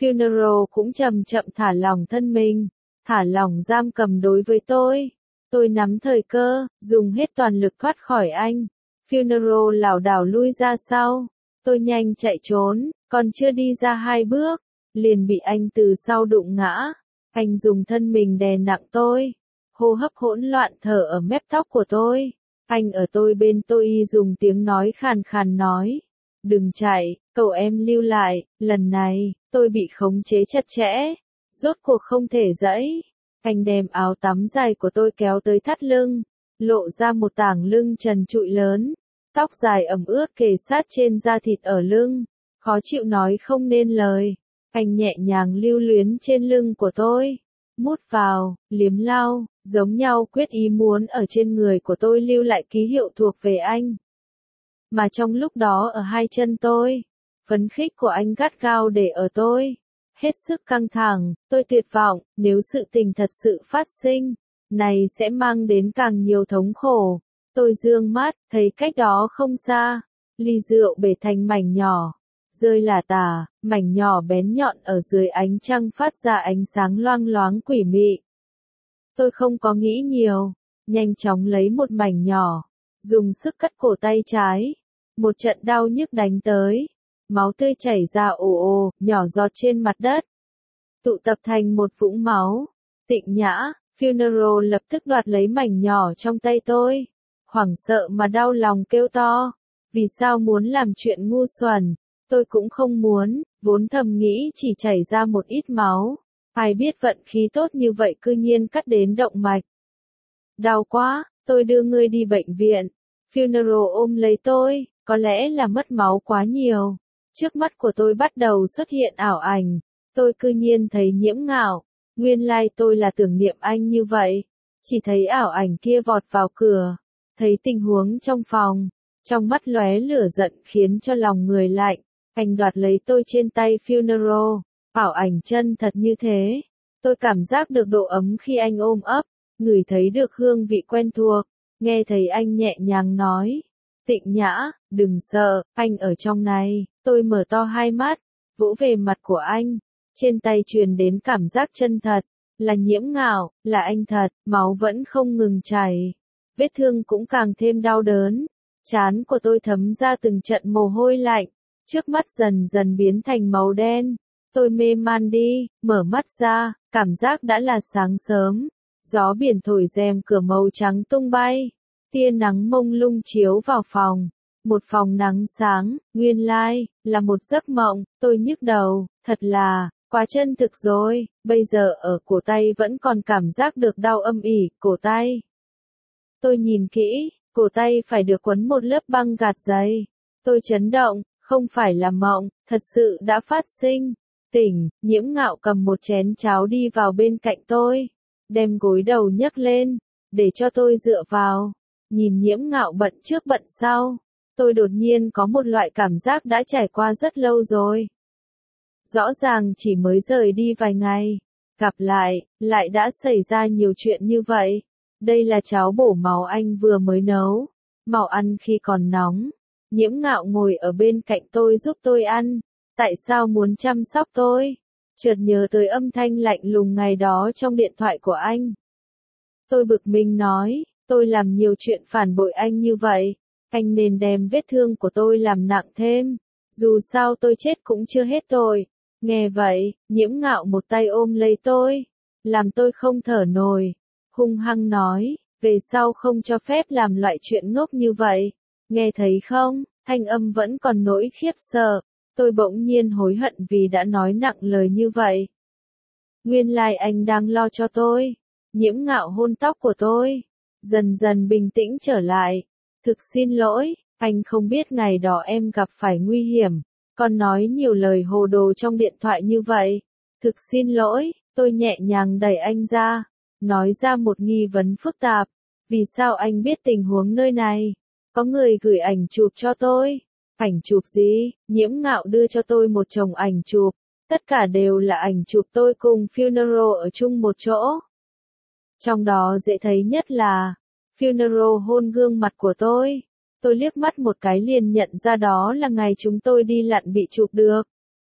Funeral cũng chậm chậm thả lỏng thân mình, thả lỏng giam cầm đối với tôi. Tôi nắm thời cơ, dùng hết toàn lực thoát khỏi anh. Funeral lảo đảo lui ra sau. Tôi nhanh chạy trốn, còn chưa đi ra hai bước, liền bị anh từ sau đụng ngã. Anh dùng thân mình đè nặng tôi, hô hấp hỗn loạn thở ở mép tóc của tôi. Anh ở tôi bên tôi dùng tiếng nói khàn khàn nói. Đừng chạy, cậu em lưu lại, lần này, tôi bị khống chế chặt chẽ. Rốt cuộc không thể dãy. Anh đem áo tắm dài của tôi kéo tới thắt lưng, lộ ra một tảng lưng trần trụi lớn. Tóc dài ẩm ướt kề sát trên da thịt ở lưng, khó chịu nói không nên lời. Anh nhẹ nhàng lưu luyến trên lưng của tôi, mút vào, liếm lau, giống nhau quyết ý muốn ở trên người của tôi lưu lại ký hiệu thuộc về anh. Mà trong lúc đó ở hai chân tôi, phấn khích của anh gắt gao để ở tôi. Hết sức căng thẳng, tôi tuyệt vọng, nếu sự tình thật sự phát sinh, này sẽ mang đến càng nhiều thống khổ. Tôi dương mắt, thấy cách đó không xa, ly rượu bể thành mảnh nhỏ, rơi lả tả, mảnh nhỏ bén nhọn ở dưới ánh trăng phát ra ánh sáng loang loáng quỷ mị. Tôi không có nghĩ nhiều, nhanh chóng lấy một mảnh nhỏ, dùng sức cắt cổ tay trái. Một trận đau nhức đánh tới, máu tươi chảy ra ồ ồ, nhỏ giọt trên mặt đất, tụ tập thành một vũng máu. Tịnh Nhã, Funeral lập tức đoạt lấy mảnh nhỏ trong tay tôi, hoảng sợ mà đau lòng kêu to, vì sao muốn làm chuyện ngu xuẩn, tôi cũng không muốn, vốn thầm nghĩ chỉ chảy ra một ít máu, ai biết vận khí tốt như vậy cư nhiên cắt đến động mạch. Đau quá, tôi đưa ngươi đi bệnh viện. Funeral ôm lấy tôi, có lẽ là mất máu quá nhiều. Trước mắt của tôi bắt đầu xuất hiện ảo ảnh, tôi cư nhiên thấy Nhiễm Ngạo, nguyên lai tôi là tưởng niệm anh như vậy. Chỉ thấy ảo ảnh kia vọt vào cửa, thấy tình huống trong phòng, trong mắt lóe lửa giận khiến cho lòng người lạnh. Anh đoạt lấy tôi trên tay Funeral, ảo ảnh chân thật như thế. Tôi cảm giác được độ ấm khi anh ôm ấp, ngửi thấy được hương vị quen thuộc, nghe thấy anh nhẹ nhàng nói. Tịnh Nhã, đừng sợ, anh ở trong này. Tôi mở to hai mắt, vỗ về mặt của anh, trên tay truyền đến cảm giác chân thật, là Nhiễm Ngạo, là anh thật, máu vẫn không ngừng chảy, vết thương cũng càng thêm đau đớn, trán của tôi thấm ra từng trận mồ hôi lạnh, trước mắt dần dần biến thành màu đen, tôi mê man đi, mở mắt ra, cảm giác đã là sáng sớm, gió biển thổi rèm cửa màu trắng tung bay, tia nắng mông lung chiếu vào phòng. Một phòng nắng sáng, nguyên lai, là một giấc mộng, tôi nhức đầu, thật là, quá chân thực rồi, bây giờ ở cổ tay vẫn còn cảm giác được đau âm ỉ, cổ tay. Tôi nhìn kỹ, cổ tay phải được quấn một lớp băng gạt giấy. Tôi chấn động, không phải là mộng, thật sự đã phát sinh. Tỉnh, Nhiễm Ngạo cầm một chén cháo đi vào bên cạnh tôi, đem gối đầu nhấc lên, để cho tôi dựa vào, nhìn Nhiễm Ngạo bận trước bận sau. Tôi đột nhiên có một loại cảm giác đã trải qua rất lâu rồi. Rõ ràng chỉ mới rời đi vài ngày, gặp lại, lại đã xảy ra nhiều chuyện như vậy. Đây là cháo bổ máu anh vừa mới nấu, mau ăn khi còn nóng. Nhiễm Ngạo ngồi ở bên cạnh tôi giúp tôi ăn, tại sao muốn chăm sóc tôi? Chợt nhớ tới âm thanh lạnh lùng ngày đó trong điện thoại của anh. Tôi bực mình nói, tôi làm nhiều chuyện phản bội anh như vậy. Anh nên đem vết thương của tôi làm nặng thêm, dù sao tôi chết cũng chưa hết tội. Nghe vậy, Nhiễm Ngạo một tay ôm lấy tôi, làm tôi không thở nổi, hung hăng nói, về sau không cho phép làm loại chuyện ngốc như vậy. Nghe thấy không, thanh âm vẫn còn nỗi khiếp sợ, tôi bỗng nhiên hối hận vì đã nói nặng lời như vậy. Nguyên lai anh đang lo cho tôi. Nhiễm Ngạo hôn tóc của tôi, dần dần bình tĩnh trở lại. Thực xin lỗi, anh không biết ngày đó em gặp phải nguy hiểm, còn nói nhiều lời hồ đồ trong điện thoại như vậy. Thực xin lỗi, tôi nhẹ nhàng đẩy anh ra, nói ra một nghi vấn phức tạp. Vì sao anh biết tình huống nơi này? Có người gửi ảnh chụp cho tôi. Ảnh chụp gì? Nhiễm Ngạo đưa cho tôi một chồng ảnh chụp. Tất cả đều là ảnh chụp tôi cùng Funeral ở chung một chỗ. Trong đó dễ thấy nhất là Funeral hôn gương mặt của tôi. Tôi liếc mắt một cái liền nhận ra đó là ngày chúng tôi đi lặn bị chụp được.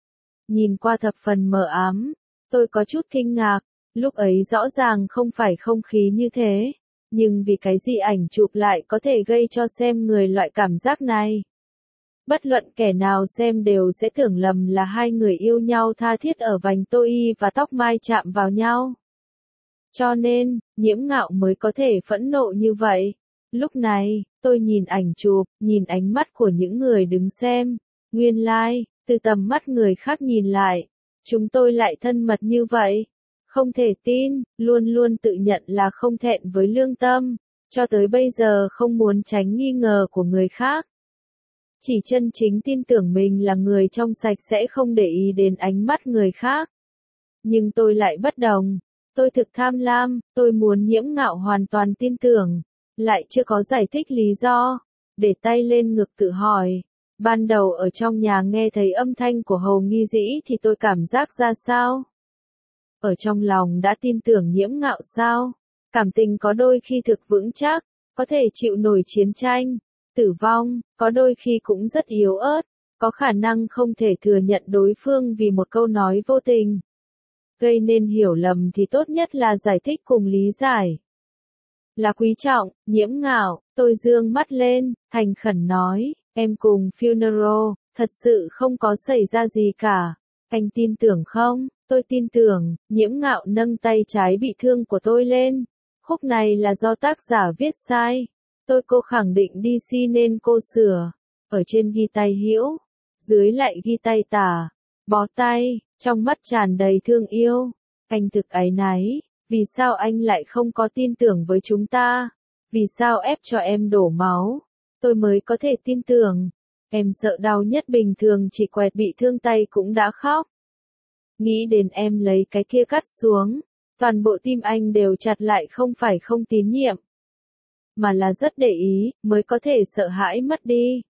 nhìn qua thập phần mờ ám. Tôi có chút kinh ngạc, lúc ấy rõ ràng không phải không khí như thế, nhưng vì cái gì ảnh chụp lại có thể gây cho xem người loại cảm giác này. Bất luận kẻ nào xem đều sẽ tưởng lầm là hai người yêu nhau tha thiết ở vành tô y và tóc mai chạm vào nhau. Cho nên, Nhiễm Ngạo mới có thể phẫn nộ như vậy. Lúc này, tôi nhìn ảnh chụp, nhìn ánh mắt của những người đứng xem. Nguyên lai, like, từ tầm mắt người khác nhìn lại, chúng tôi lại thân mật như vậy. Không thể tin, luôn luôn tự nhận là không thẹn với lương tâm, cho tới bây giờ không muốn tránh nghi ngờ của người khác. Chỉ chân chính tin tưởng mình là người trong sạch sẽ không để ý đến ánh mắt người khác. Nhưng tôi lại bất đồng. Tôi thực tham lam, tôi muốn Nhiễm Ngạo hoàn toàn tin tưởng, lại chưa có giải thích lý do, để tay lên ngực tự hỏi. Ban đầu ở trong nhà nghe thấy âm thanh của Hồ Nghi Dĩ thì tôi cảm giác ra sao? Ở trong lòng đã tin tưởng Nhiễm Ngạo sao? Cảm tình có đôi khi thực vững chắc, có thể chịu nổi chiến tranh, tử vong, có đôi khi cũng rất yếu ớt, có khả năng không thể thừa nhận đối phương vì một câu nói vô tình. Gây nên hiểu lầm thì tốt nhất là giải thích cùng lý giải. Là quý trọng, Nhiễm Ngạo, tôi dương mắt lên, thành khẩn nói, em cùng Funeral, thật sự không có xảy ra gì cả. Anh tin tưởng không? Tôi tin tưởng. Nhiễm Ngạo nâng tay trái bị thương của tôi lên. Khúc này là do tác giả viết sai. Tôi cô khẳng định đê xê nên cô sửa. Ở trên ghi tay hữu, dưới lại ghi tay tả. Bó tay, trong mắt tràn đầy thương yêu. Anh thực áy náy, vì sao anh lại không có tin tưởng với chúng ta? Vì sao ép cho em đổ máu? Tôi mới có thể tin tưởng. Em sợ đau nhất, bình thường chỉ quẹt bị thương tay cũng đã khóc. Nghĩ đến em lấy cái kia cắt xuống, toàn bộ tim anh đều chặt lại, không phải không tín nhiệm, mà là rất để ý, mới có thể sợ hãi mất đi.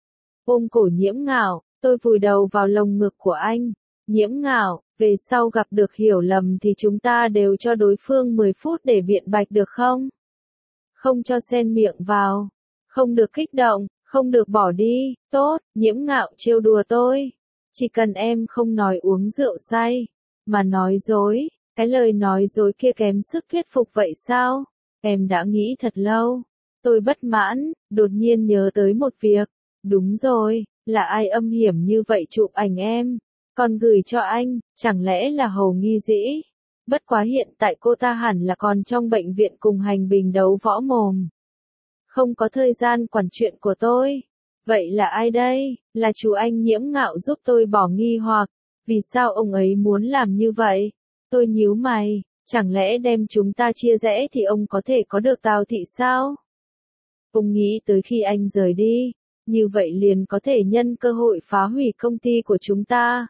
Ôm cổ Nhiễm Ngạo, tôi vùi đầu vào lồng ngực của anh. Nhiễm Ngạo, về sau gặp được hiểu lầm thì chúng ta đều cho đối phương mười phút để biện bạch được không? Không cho xen miệng vào, không được kích động, không được bỏ đi. Tốt, Nhiễm Ngạo trêu đùa tôi. Chỉ cần em không nói uống rượu say, mà nói dối, cái lời nói dối kia kém sức thuyết phục vậy sao? Em đã nghĩ thật lâu. Tôi bất mãn, đột nhiên nhớ tới một việc. Đúng rồi, là ai âm hiểm như vậy chụp ảnh em, còn gửi cho anh, chẳng lẽ là Hồ Nghi Dĩ? Bất quá hiện tại cô ta hẳn là còn trong bệnh viện cùng Hành Bình đấu võ mồm. Không có thời gian quản chuyện của tôi. Vậy là ai đây? Là chú anh Nhiễm Ngạo giúp tôi bỏ nghi hoặc. Vì sao ông ấy muốn làm như vậy? Tôi nhíu mày, chẳng lẽ đem chúng ta chia rẽ thì ông có thể có được Tào Thị sao? Ông nghĩ tới khi anh rời đi, như vậy liền có thể nhân cơ hội phá hủy công ty của chúng ta.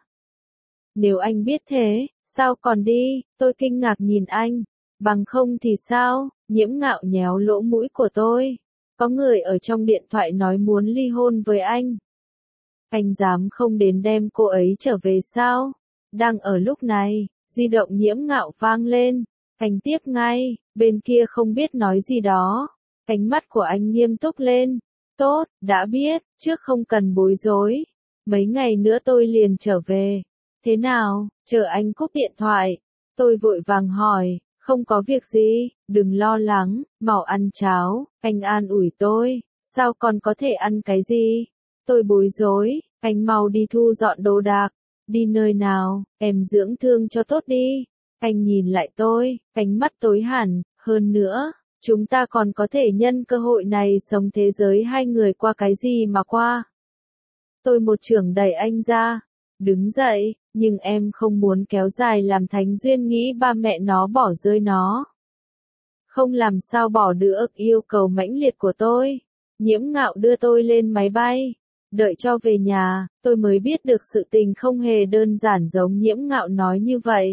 Nếu anh biết thế, sao còn đi? Tôi kinh ngạc nhìn anh. Bằng không thì sao? Nhiễm Ngạo nhéo lỗ mũi của tôi. Có người ở trong điện thoại nói muốn ly hôn với anh. Anh dám không đến đem cô ấy trở về sao? Đang ở lúc này, di động Nhiễm Ngạo vang lên. Anh tiếp ngay, bên kia không biết nói gì đó. Ánh mắt của anh nghiêm túc lên. Tốt, đã biết, trước không cần bối rối. Mấy ngày nữa tôi liền trở về. Thế nào, chờ anh cúp điện thoại. Tôi vội vàng hỏi, không có việc gì, đừng lo lắng, mau ăn cháo. Anh an ủi tôi, sao còn có thể ăn cái gì? Tôi bối rối, anh mau đi thu dọn đồ đạc. Đi nơi nào, em dưỡng thương cho tốt đi. Anh nhìn lại tôi, ánh mắt tối hẳn, hơn nữa, chúng ta còn có thể nhân cơ hội này sống thế giới hai người qua cái gì mà qua. Tôi một chưởng đẩy anh ra, đứng dậy, nhưng em không muốn kéo dài làm thánh duyên, nghĩ ba mẹ nó bỏ rơi nó. Không làm sao bỏ được yêu cầu mãnh liệt của tôi. Nhiễm Ngạo đưa tôi lên máy bay. Đợi cho về nhà, tôi mới biết được sự tình không hề đơn giản giống Nhiễm Ngạo nói như vậy.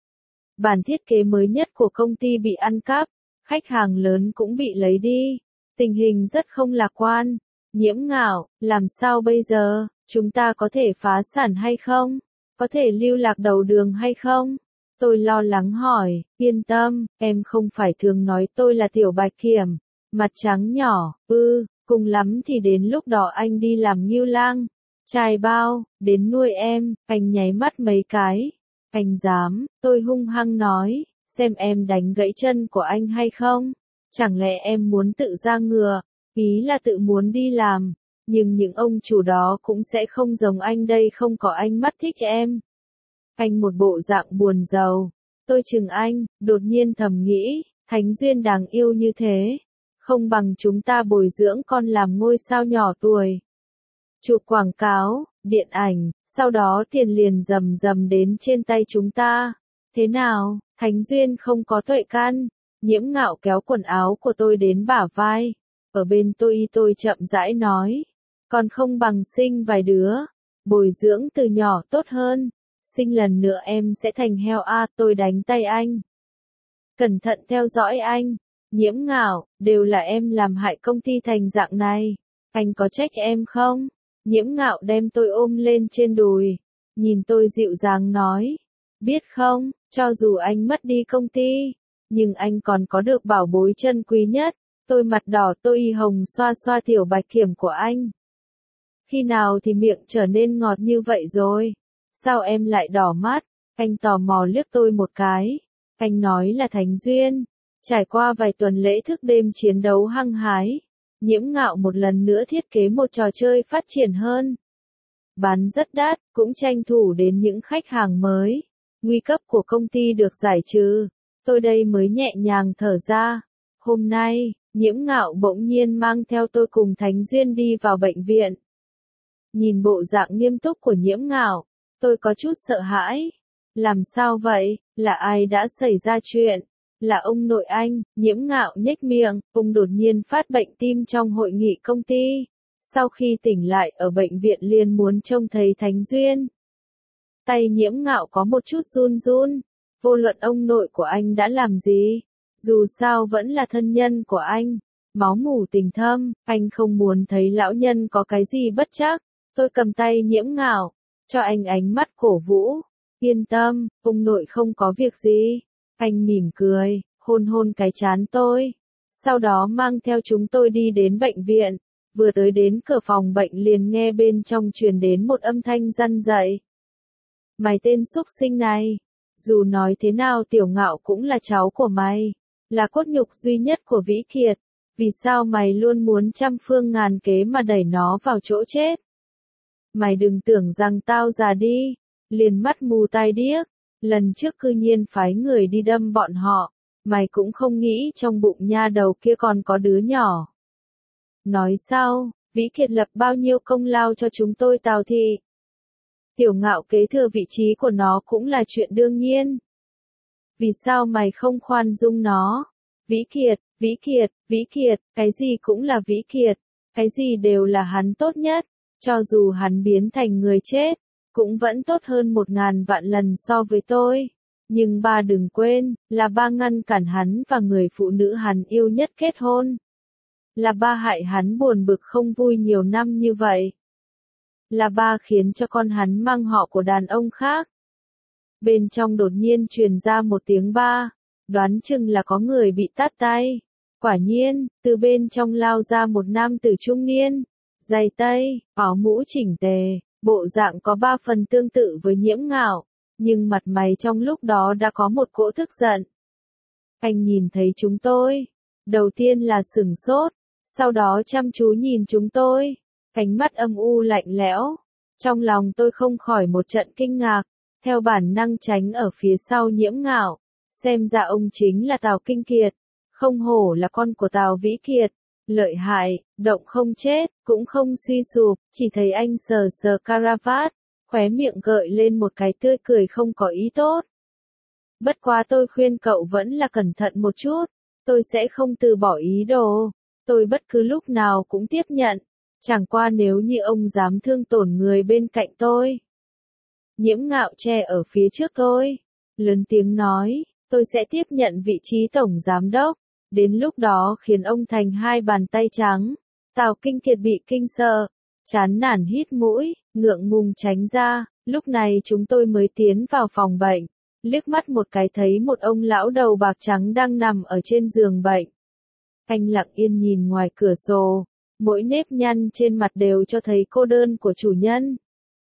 Bản thiết kế mới nhất của công ty bị ăn cắp, khách hàng lớn cũng bị lấy đi. Tình hình rất không lạc quan. Nhiễm Ngạo, làm sao bây giờ? Chúng ta có thể phá sản hay không? Có thể lưu lạc đầu đường hay không? Tôi lo lắng hỏi, yên tâm, em không phải thường nói tôi là Tiểu Bạch Kiểm, mặt trắng nhỏ, ư, cùng lắm thì đến lúc đó anh đi làm ngưu lang. Trai bao, đến nuôi em, anh nháy mắt mấy cái. Anh dám, tôi hung hăng nói, xem em đánh gãy chân của anh hay không? Chẳng lẽ em muốn tự ra ngựa, ý là tự muốn đi làm, nhưng những ông chủ đó cũng sẽ không giống anh đây, không có ánh mắt thích em. Anh một bộ dạng buồn rầu. Tôi chừng anh, đột nhiên thầm nghĩ, Thánh Duyên đáng yêu như thế, không bằng chúng ta bồi dưỡng con làm ngôi sao nhỏ tuổi. Chụp quảng cáo, điện ảnh, sau đó tiền liền rầm rầm đến trên tay chúng ta. Thế nào, Thánh Duyên không có tuệ căn? Nhiễm Ngạo kéo quần áo của tôi đến bả vai. Ở bên tôi tôi chậm rãi nói. Còn không bằng sinh vài đứa. Bồi dưỡng từ nhỏ tốt hơn. Sinh lần nữa em sẽ thành heo a, tôi đánh tay anh. Cẩn thận theo dõi anh. Nhiễm Ngạo, đều là em làm hại công ty thành dạng này. Anh có trách em không? Nhiễm Ngạo đem tôi ôm lên trên đùi. Nhìn tôi dịu dàng nói. Biết không, cho dù anh mất đi công ty, nhưng anh còn có được bảo bối chân quý nhất. Tôi mặt đỏ tôi y hồng xoa xoa tiểu bạch kiểm của anh. Khi nào thì miệng trở nên ngọt như vậy rồi? Sao em lại đỏ mắt? Anh tò mò liếc tôi một cái. Anh nói là Thánh Duyên. Trải qua vài tuần lễ thức đêm chiến đấu hăng hái, Nhiễm Ngạo một lần nữa thiết kế một trò chơi phát triển hơn. Bán rất đắt, cũng tranh thủ đến những khách hàng mới. Nguy cấp của công ty được giải trừ. Tôi đây mới nhẹ nhàng thở ra. Hôm nay, Nhiễm Ngạo bỗng nhiên mang theo tôi cùng Thánh Duyên đi vào bệnh viện. Nhìn bộ dạng nghiêm túc của Nhiễm Ngạo, tôi có chút sợ hãi. Làm sao vậy? Là ai đã xảy ra chuyện? Là ông nội anh. Nhiễm Ngạo nhếch miệng. Ông đột nhiên phát bệnh tim trong hội nghị công ty. Sau khi tỉnh lại ở bệnh viện liền muốn trông thấy Thánh Duyên. Tay Nhiễm Ngạo có một chút run run. Vô luận ông nội của anh đã làm gì, dù sao vẫn là thân nhân của anh. Máu mủ tình thâm, anh không muốn thấy lão nhân có cái gì bất trắc. Tôi cầm tay Nhiễm Ngạo, cho anh ánh mắt cổ vũ. Yên tâm, ông nội không có việc gì. Anh mỉm cười, hôn hôn cái trán tôi. Sau đó mang theo chúng tôi đi đến bệnh viện. Vừa tới đến cửa phòng bệnh liền nghe bên trong truyền đến một âm thanh răn dậy. Mày tên xúc sinh này, dù nói thế nào Tiểu Ngạo cũng là cháu của mày, là cốt nhục duy nhất của Vĩ Kiệt. Vì sao mày luôn muốn trăm phương ngàn kế mà đẩy nó vào chỗ chết? Mày đừng tưởng rằng tao già đi, liền mắt mù tai điếc. Lần trước cư nhiên phái người đi đâm bọn họ, mày cũng không nghĩ trong bụng nha đầu kia còn có đứa nhỏ. Nói sao, Vĩ Kiệt lập bao nhiêu công lao cho chúng tôi Tào thị. Tiểu Ngạo kế thừa vị trí của nó cũng là chuyện đương nhiên. Vì sao mày không khoan dung nó? Vĩ Kiệt, Vĩ Kiệt, Vĩ Kiệt, cái gì cũng là Vĩ Kiệt, cái gì đều là hắn tốt nhất, cho dù hắn biến thành người chết, cũng vẫn tốt hơn một ngàn vạn lần so với tôi. Nhưng ba đừng quên, là ba ngăn cản hắn và người phụ nữ hắn yêu nhất kết hôn. Là ba hại hắn buồn bực không vui nhiều năm như vậy. Là ba khiến cho con hắn mang họ của đàn ông khác. Bên trong đột nhiên truyền ra một tiếng ba, đoán chừng là có người bị tát tay. Quả nhiên, từ bên trong lao ra một nam tử trung niên, giày tây, áo mũ chỉnh tề, bộ dạng có ba phần tương tự với Nhiễm Ngạo, nhưng mặt mày trong lúc đó đã có một cỗ tức giận. Anh nhìn thấy chúng tôi, đầu tiên là sửng sốt, sau đó chăm chú nhìn chúng tôi, ánh mắt âm u lạnh lẽo. Trong lòng tôi không khỏi một trận kinh ngạc, theo bản năng tránh ở phía sau Nhiễm Ngạo. Xem ra ông chính là Tào Kinh Kiệt, không hổ là con của Tào Vĩ Kiệt, lợi hại, động không chết, cũng không suy sụp, chỉ thấy anh sờ sờ caravat, khóe miệng gợi lên một cái tươi cười không có ý tốt. Bất quá tôi khuyên cậu vẫn là cẩn thận một chút, tôi sẽ không từ bỏ ý đồ, tôi bất cứ lúc nào cũng tiếp nhận, chẳng qua nếu như ông dám thương tổn người bên cạnh tôi. Nhiễm Ngạo che ở phía trước tôi, lớn tiếng nói, tôi sẽ tiếp nhận vị trí tổng giám đốc, đến lúc đó khiến ông thành hai bàn tay trắng. Tào Kinh Kiệt bị kinh sợ, chán nản hít mũi, ngượng ngùng tránh ra, lúc này chúng tôi mới tiến vào phòng bệnh, liếc mắt một cái thấy một ông lão đầu bạc trắng đang nằm ở trên giường bệnh. Anh lặng yên nhìn ngoài cửa sổ, mỗi nếp nhăn trên mặt đều cho thấy cô đơn của chủ nhân.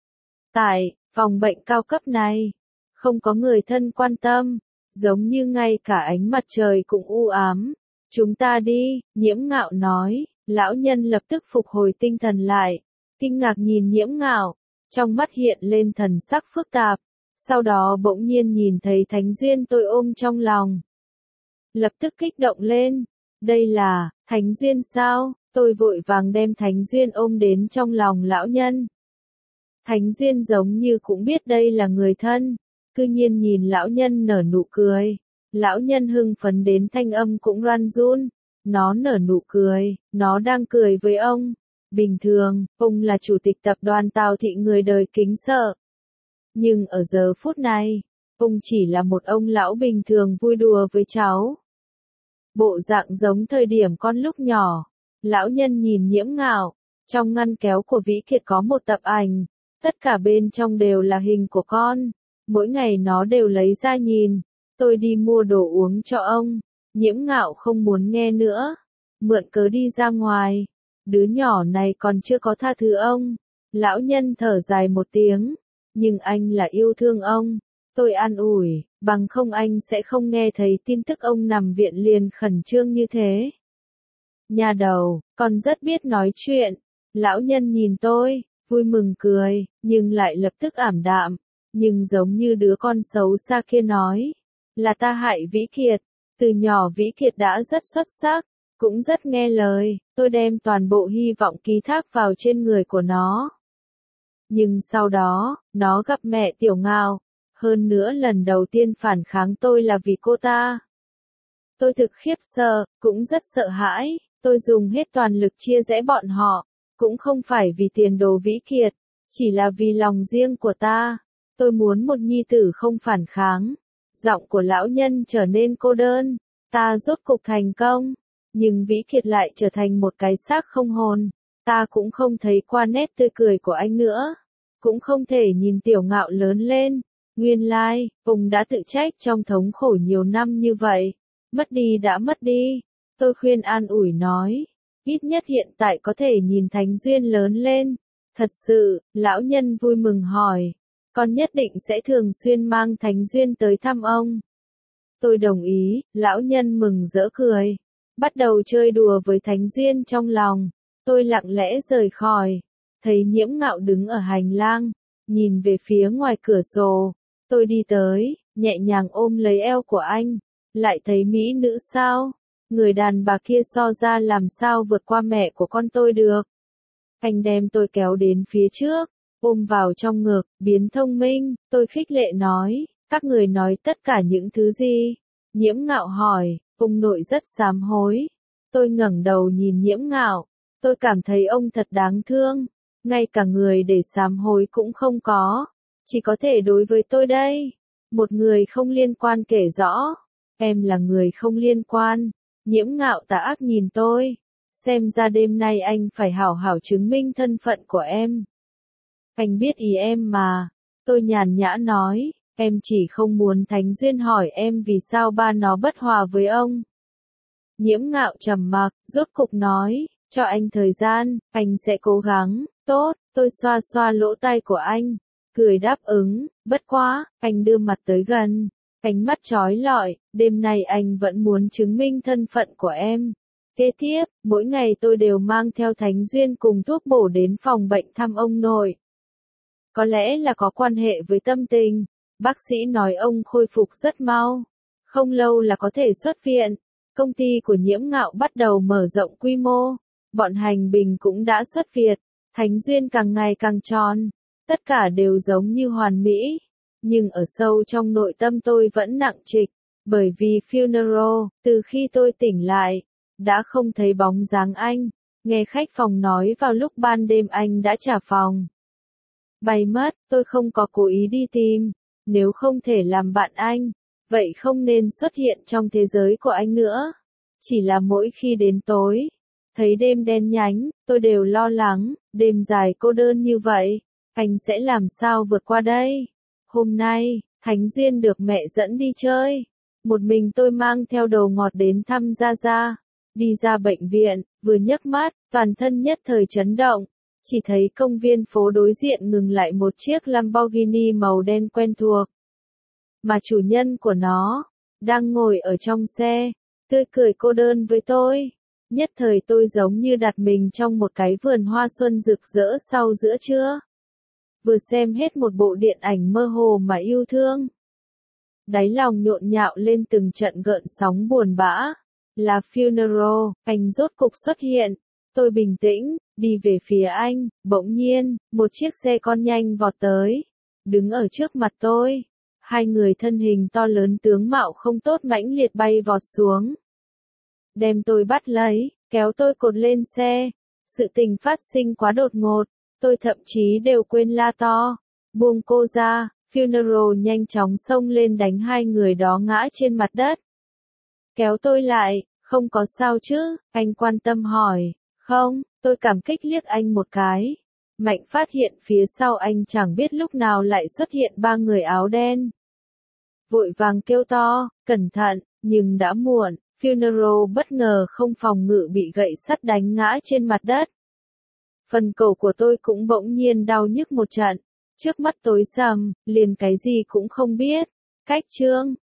Tại phòng bệnh cao cấp này, không có người thân quan tâm, giống như ngay cả ánh mặt trời cũng u ám. Chúng ta đi, Nhiễm Ngạo nói, lão nhân lập tức phục hồi tinh thần lại, kinh ngạc nhìn Nhiễm Ngạo, trong mắt hiện lên thần sắc phức tạp, sau đó bỗng nhiên nhìn thấy Thánh Duyên tôi ôm trong lòng. Lập tức kích động lên, đây là, Thánh Duyên sao, tôi vội vàng đem Thánh Duyên ôm đến trong lòng lão nhân. Thánh Duyên giống như cũng biết đây là người thân, cư nhiên nhìn lão nhân nở nụ cười. Lão nhân hưng phấn đến thanh âm cũng run run, nó nở nụ cười, nó đang cười với ông. Bình thường, ông là chủ tịch tập đoàn Tào Thị người đời kính sợ. Nhưng ở giờ phút này, ông chỉ là một ông lão bình thường vui đùa với cháu. Bộ dạng giống thời điểm con lúc nhỏ, lão nhân nhìn Nhiễm Ngạo, trong ngăn kéo của Vĩ Kiệt có một tập ảnh, tất cả bên trong đều là hình của con, mỗi ngày nó đều lấy ra nhìn. Tôi đi mua đồ uống cho ông. Nhiễm Ngạo không muốn nghe nữa, mượn cớ đi ra ngoài. Đứa nhỏ này còn chưa có tha thứ ông. Lão nhân thở dài một tiếng, nhưng anh là yêu thương ông. Tôi an ủi, bằng không anh sẽ không nghe thấy tin tức ông nằm viện liền khẩn trương như thế. Nhà đầu, con rất biết nói chuyện. Lão nhân nhìn tôi, vui mừng cười, nhưng lại lập tức ảm đạm, nhưng giống như đứa con xấu xa kia nói. Là ta hại Vĩ Kiệt, từ nhỏ Vĩ Kiệt đã rất xuất sắc, cũng rất nghe lời, tôi đem toàn bộ hy vọng ký thác vào trên người của nó. Nhưng sau đó, nó gặp mẹ Tiểu Ngạo, hơn nữa lần đầu tiên phản kháng tôi là vì cô ta. Tôi thực khiếp sợ, cũng rất sợ hãi, tôi dùng hết toàn lực chia rẽ bọn họ, cũng không phải vì tiền đồ Vĩ Kiệt, chỉ là vì lòng riêng của ta, tôi muốn một nhi tử không phản kháng. Giọng của lão nhân trở nên cô đơn, ta rốt cục thành công, nhưng Vĩ Kiệt lại trở thành một cái xác không hồn, ta cũng không thấy qua nét tươi cười của anh nữa, cũng không thể nhìn Tiểu Ngạo lớn lên, nguyên lai, like, ông đã tự trách trong thống khổ nhiều năm như vậy, mất đi đã mất đi, tôi khuyên an ủi nói, ít nhất hiện tại có thể nhìn Thánh Duyên lớn lên, thật sự, lão nhân vui mừng hỏi. Con nhất định sẽ thường xuyên mang Thánh Duyên tới thăm ông. Tôi đồng ý, lão nhân mừng rỡ cười. Bắt đầu chơi đùa với Thánh Duyên trong lòng. Tôi lặng lẽ rời khỏi. Thấy Nhiễm Ngạo đứng ở hành lang, nhìn về phía ngoài cửa sổ. Tôi đi tới, nhẹ nhàng ôm lấy eo của anh. Lại thấy mỹ nữ sao? Người đàn bà kia so ra làm sao vượt qua mẹ của con tôi được. Anh đem tôi kéo đến phía trước. Ôm vào trong ngực, biến thông minh, tôi khích lệ nói, các người nói tất cả những thứ gì? Nhiễm Ngạo hỏi, ông nội rất sám hối. Tôi ngẩng đầu nhìn Nhiễm Ngạo, tôi cảm thấy ông thật đáng thương, ngay cả người để sám hối cũng không có, chỉ có thể đối với tôi đây. Một người không liên quan kể rõ, em là người không liên quan. Nhiễm Ngạo tà ác nhìn tôi, xem ra đêm nay anh phải hảo hảo chứng minh thân phận của em. Anh biết ý em mà, tôi nhàn nhã nói, em chỉ không muốn Thánh Duyên hỏi em vì sao ba nó bất hòa với ông. Nhiễm Ngạo trầm mặc, rốt cục nói, cho anh thời gian, anh sẽ cố gắng, tốt, tôi xoa xoa lỗ tai của anh, cười đáp ứng, bất quá, anh đưa mặt tới gần, ánh mắt chói lọi, đêm nay anh vẫn muốn chứng minh thân phận của em. Kế tiếp, mỗi ngày tôi đều mang theo Thánh Duyên cùng thuốc bổ đến phòng bệnh thăm ông nội. Có lẽ là có quan hệ với tâm tình, bác sĩ nói ông khôi phục rất mau, không lâu là có thể xuất viện. Công ty của Nhiễm Ngạo bắt đầu mở rộng quy mô, bọn Hành Bình cũng đã xuất viện, Thánh Duyên càng ngày càng tròn, tất cả đều giống như hoàn mỹ, nhưng ở sâu trong nội tâm tôi vẫn nặng trịch, bởi vì funeral, từ khi tôi tỉnh lại, đã không thấy bóng dáng anh, nghe khách phòng nói vào lúc ban đêm anh đã trả phòng. Bay mất, tôi không có cố ý đi tìm, nếu không thể làm bạn anh, vậy không nên xuất hiện trong thế giới của anh nữa. Chỉ là mỗi khi đến tối, thấy đêm đen nhánh, tôi đều lo lắng, đêm dài cô đơn như vậy, anh sẽ làm sao vượt qua đây? Hôm nay, Thánh Duyên được mẹ dẫn đi chơi, một mình tôi mang theo đồ ngọt đến thăm Gia Gia. Đi ra bệnh viện, vừa nhấc mắt, toàn thân nhất thời chấn động. Chỉ thấy công viên phố đối diện ngừng lại một chiếc Lamborghini màu đen quen thuộc. Mà chủ nhân của nó, đang ngồi ở trong xe, tươi cười cô đơn với tôi. Nhất thời tôi giống như đặt mình trong một cái vườn hoa xuân rực rỡ sau giữa trưa. Vừa xem hết một bộ điện ảnh mơ hồ mà yêu thương. Đáy lòng nhộn nhạo lên từng trận gợn sóng buồn bã. Là Funeral, anh rốt cục xuất hiện. Tôi bình tĩnh, đi về phía anh, bỗng nhiên, một chiếc xe con nhanh vọt tới. Đứng ở trước mặt tôi. Hai người thân hình to lớn tướng mạo không tốt mãnh liệt bay vọt xuống. Đem tôi bắt lấy, kéo tôi cột lên xe. Sự tình phát sinh quá đột ngột. Tôi thậm chí đều quên la to. Buông cô ra, Funeral nhanh chóng xông lên đánh hai người đó ngã trên mặt đất. Kéo tôi lại, không có sao chứ, anh quan tâm hỏi. Không, tôi cảm kích liếc anh một cái. Mạnh phát hiện phía sau anh chẳng biết lúc nào lại xuất hiện ba người áo đen. Vội vàng kêu to, cẩn thận, nhưng đã muộn. Funeral bất ngờ không phòng ngự bị gậy sắt đánh ngã trên mặt đất. Phần cổ của tôi cũng bỗng nhiên đau nhức một trận. Trước mắt tối sầm, liền cái gì cũng không biết. Cách chương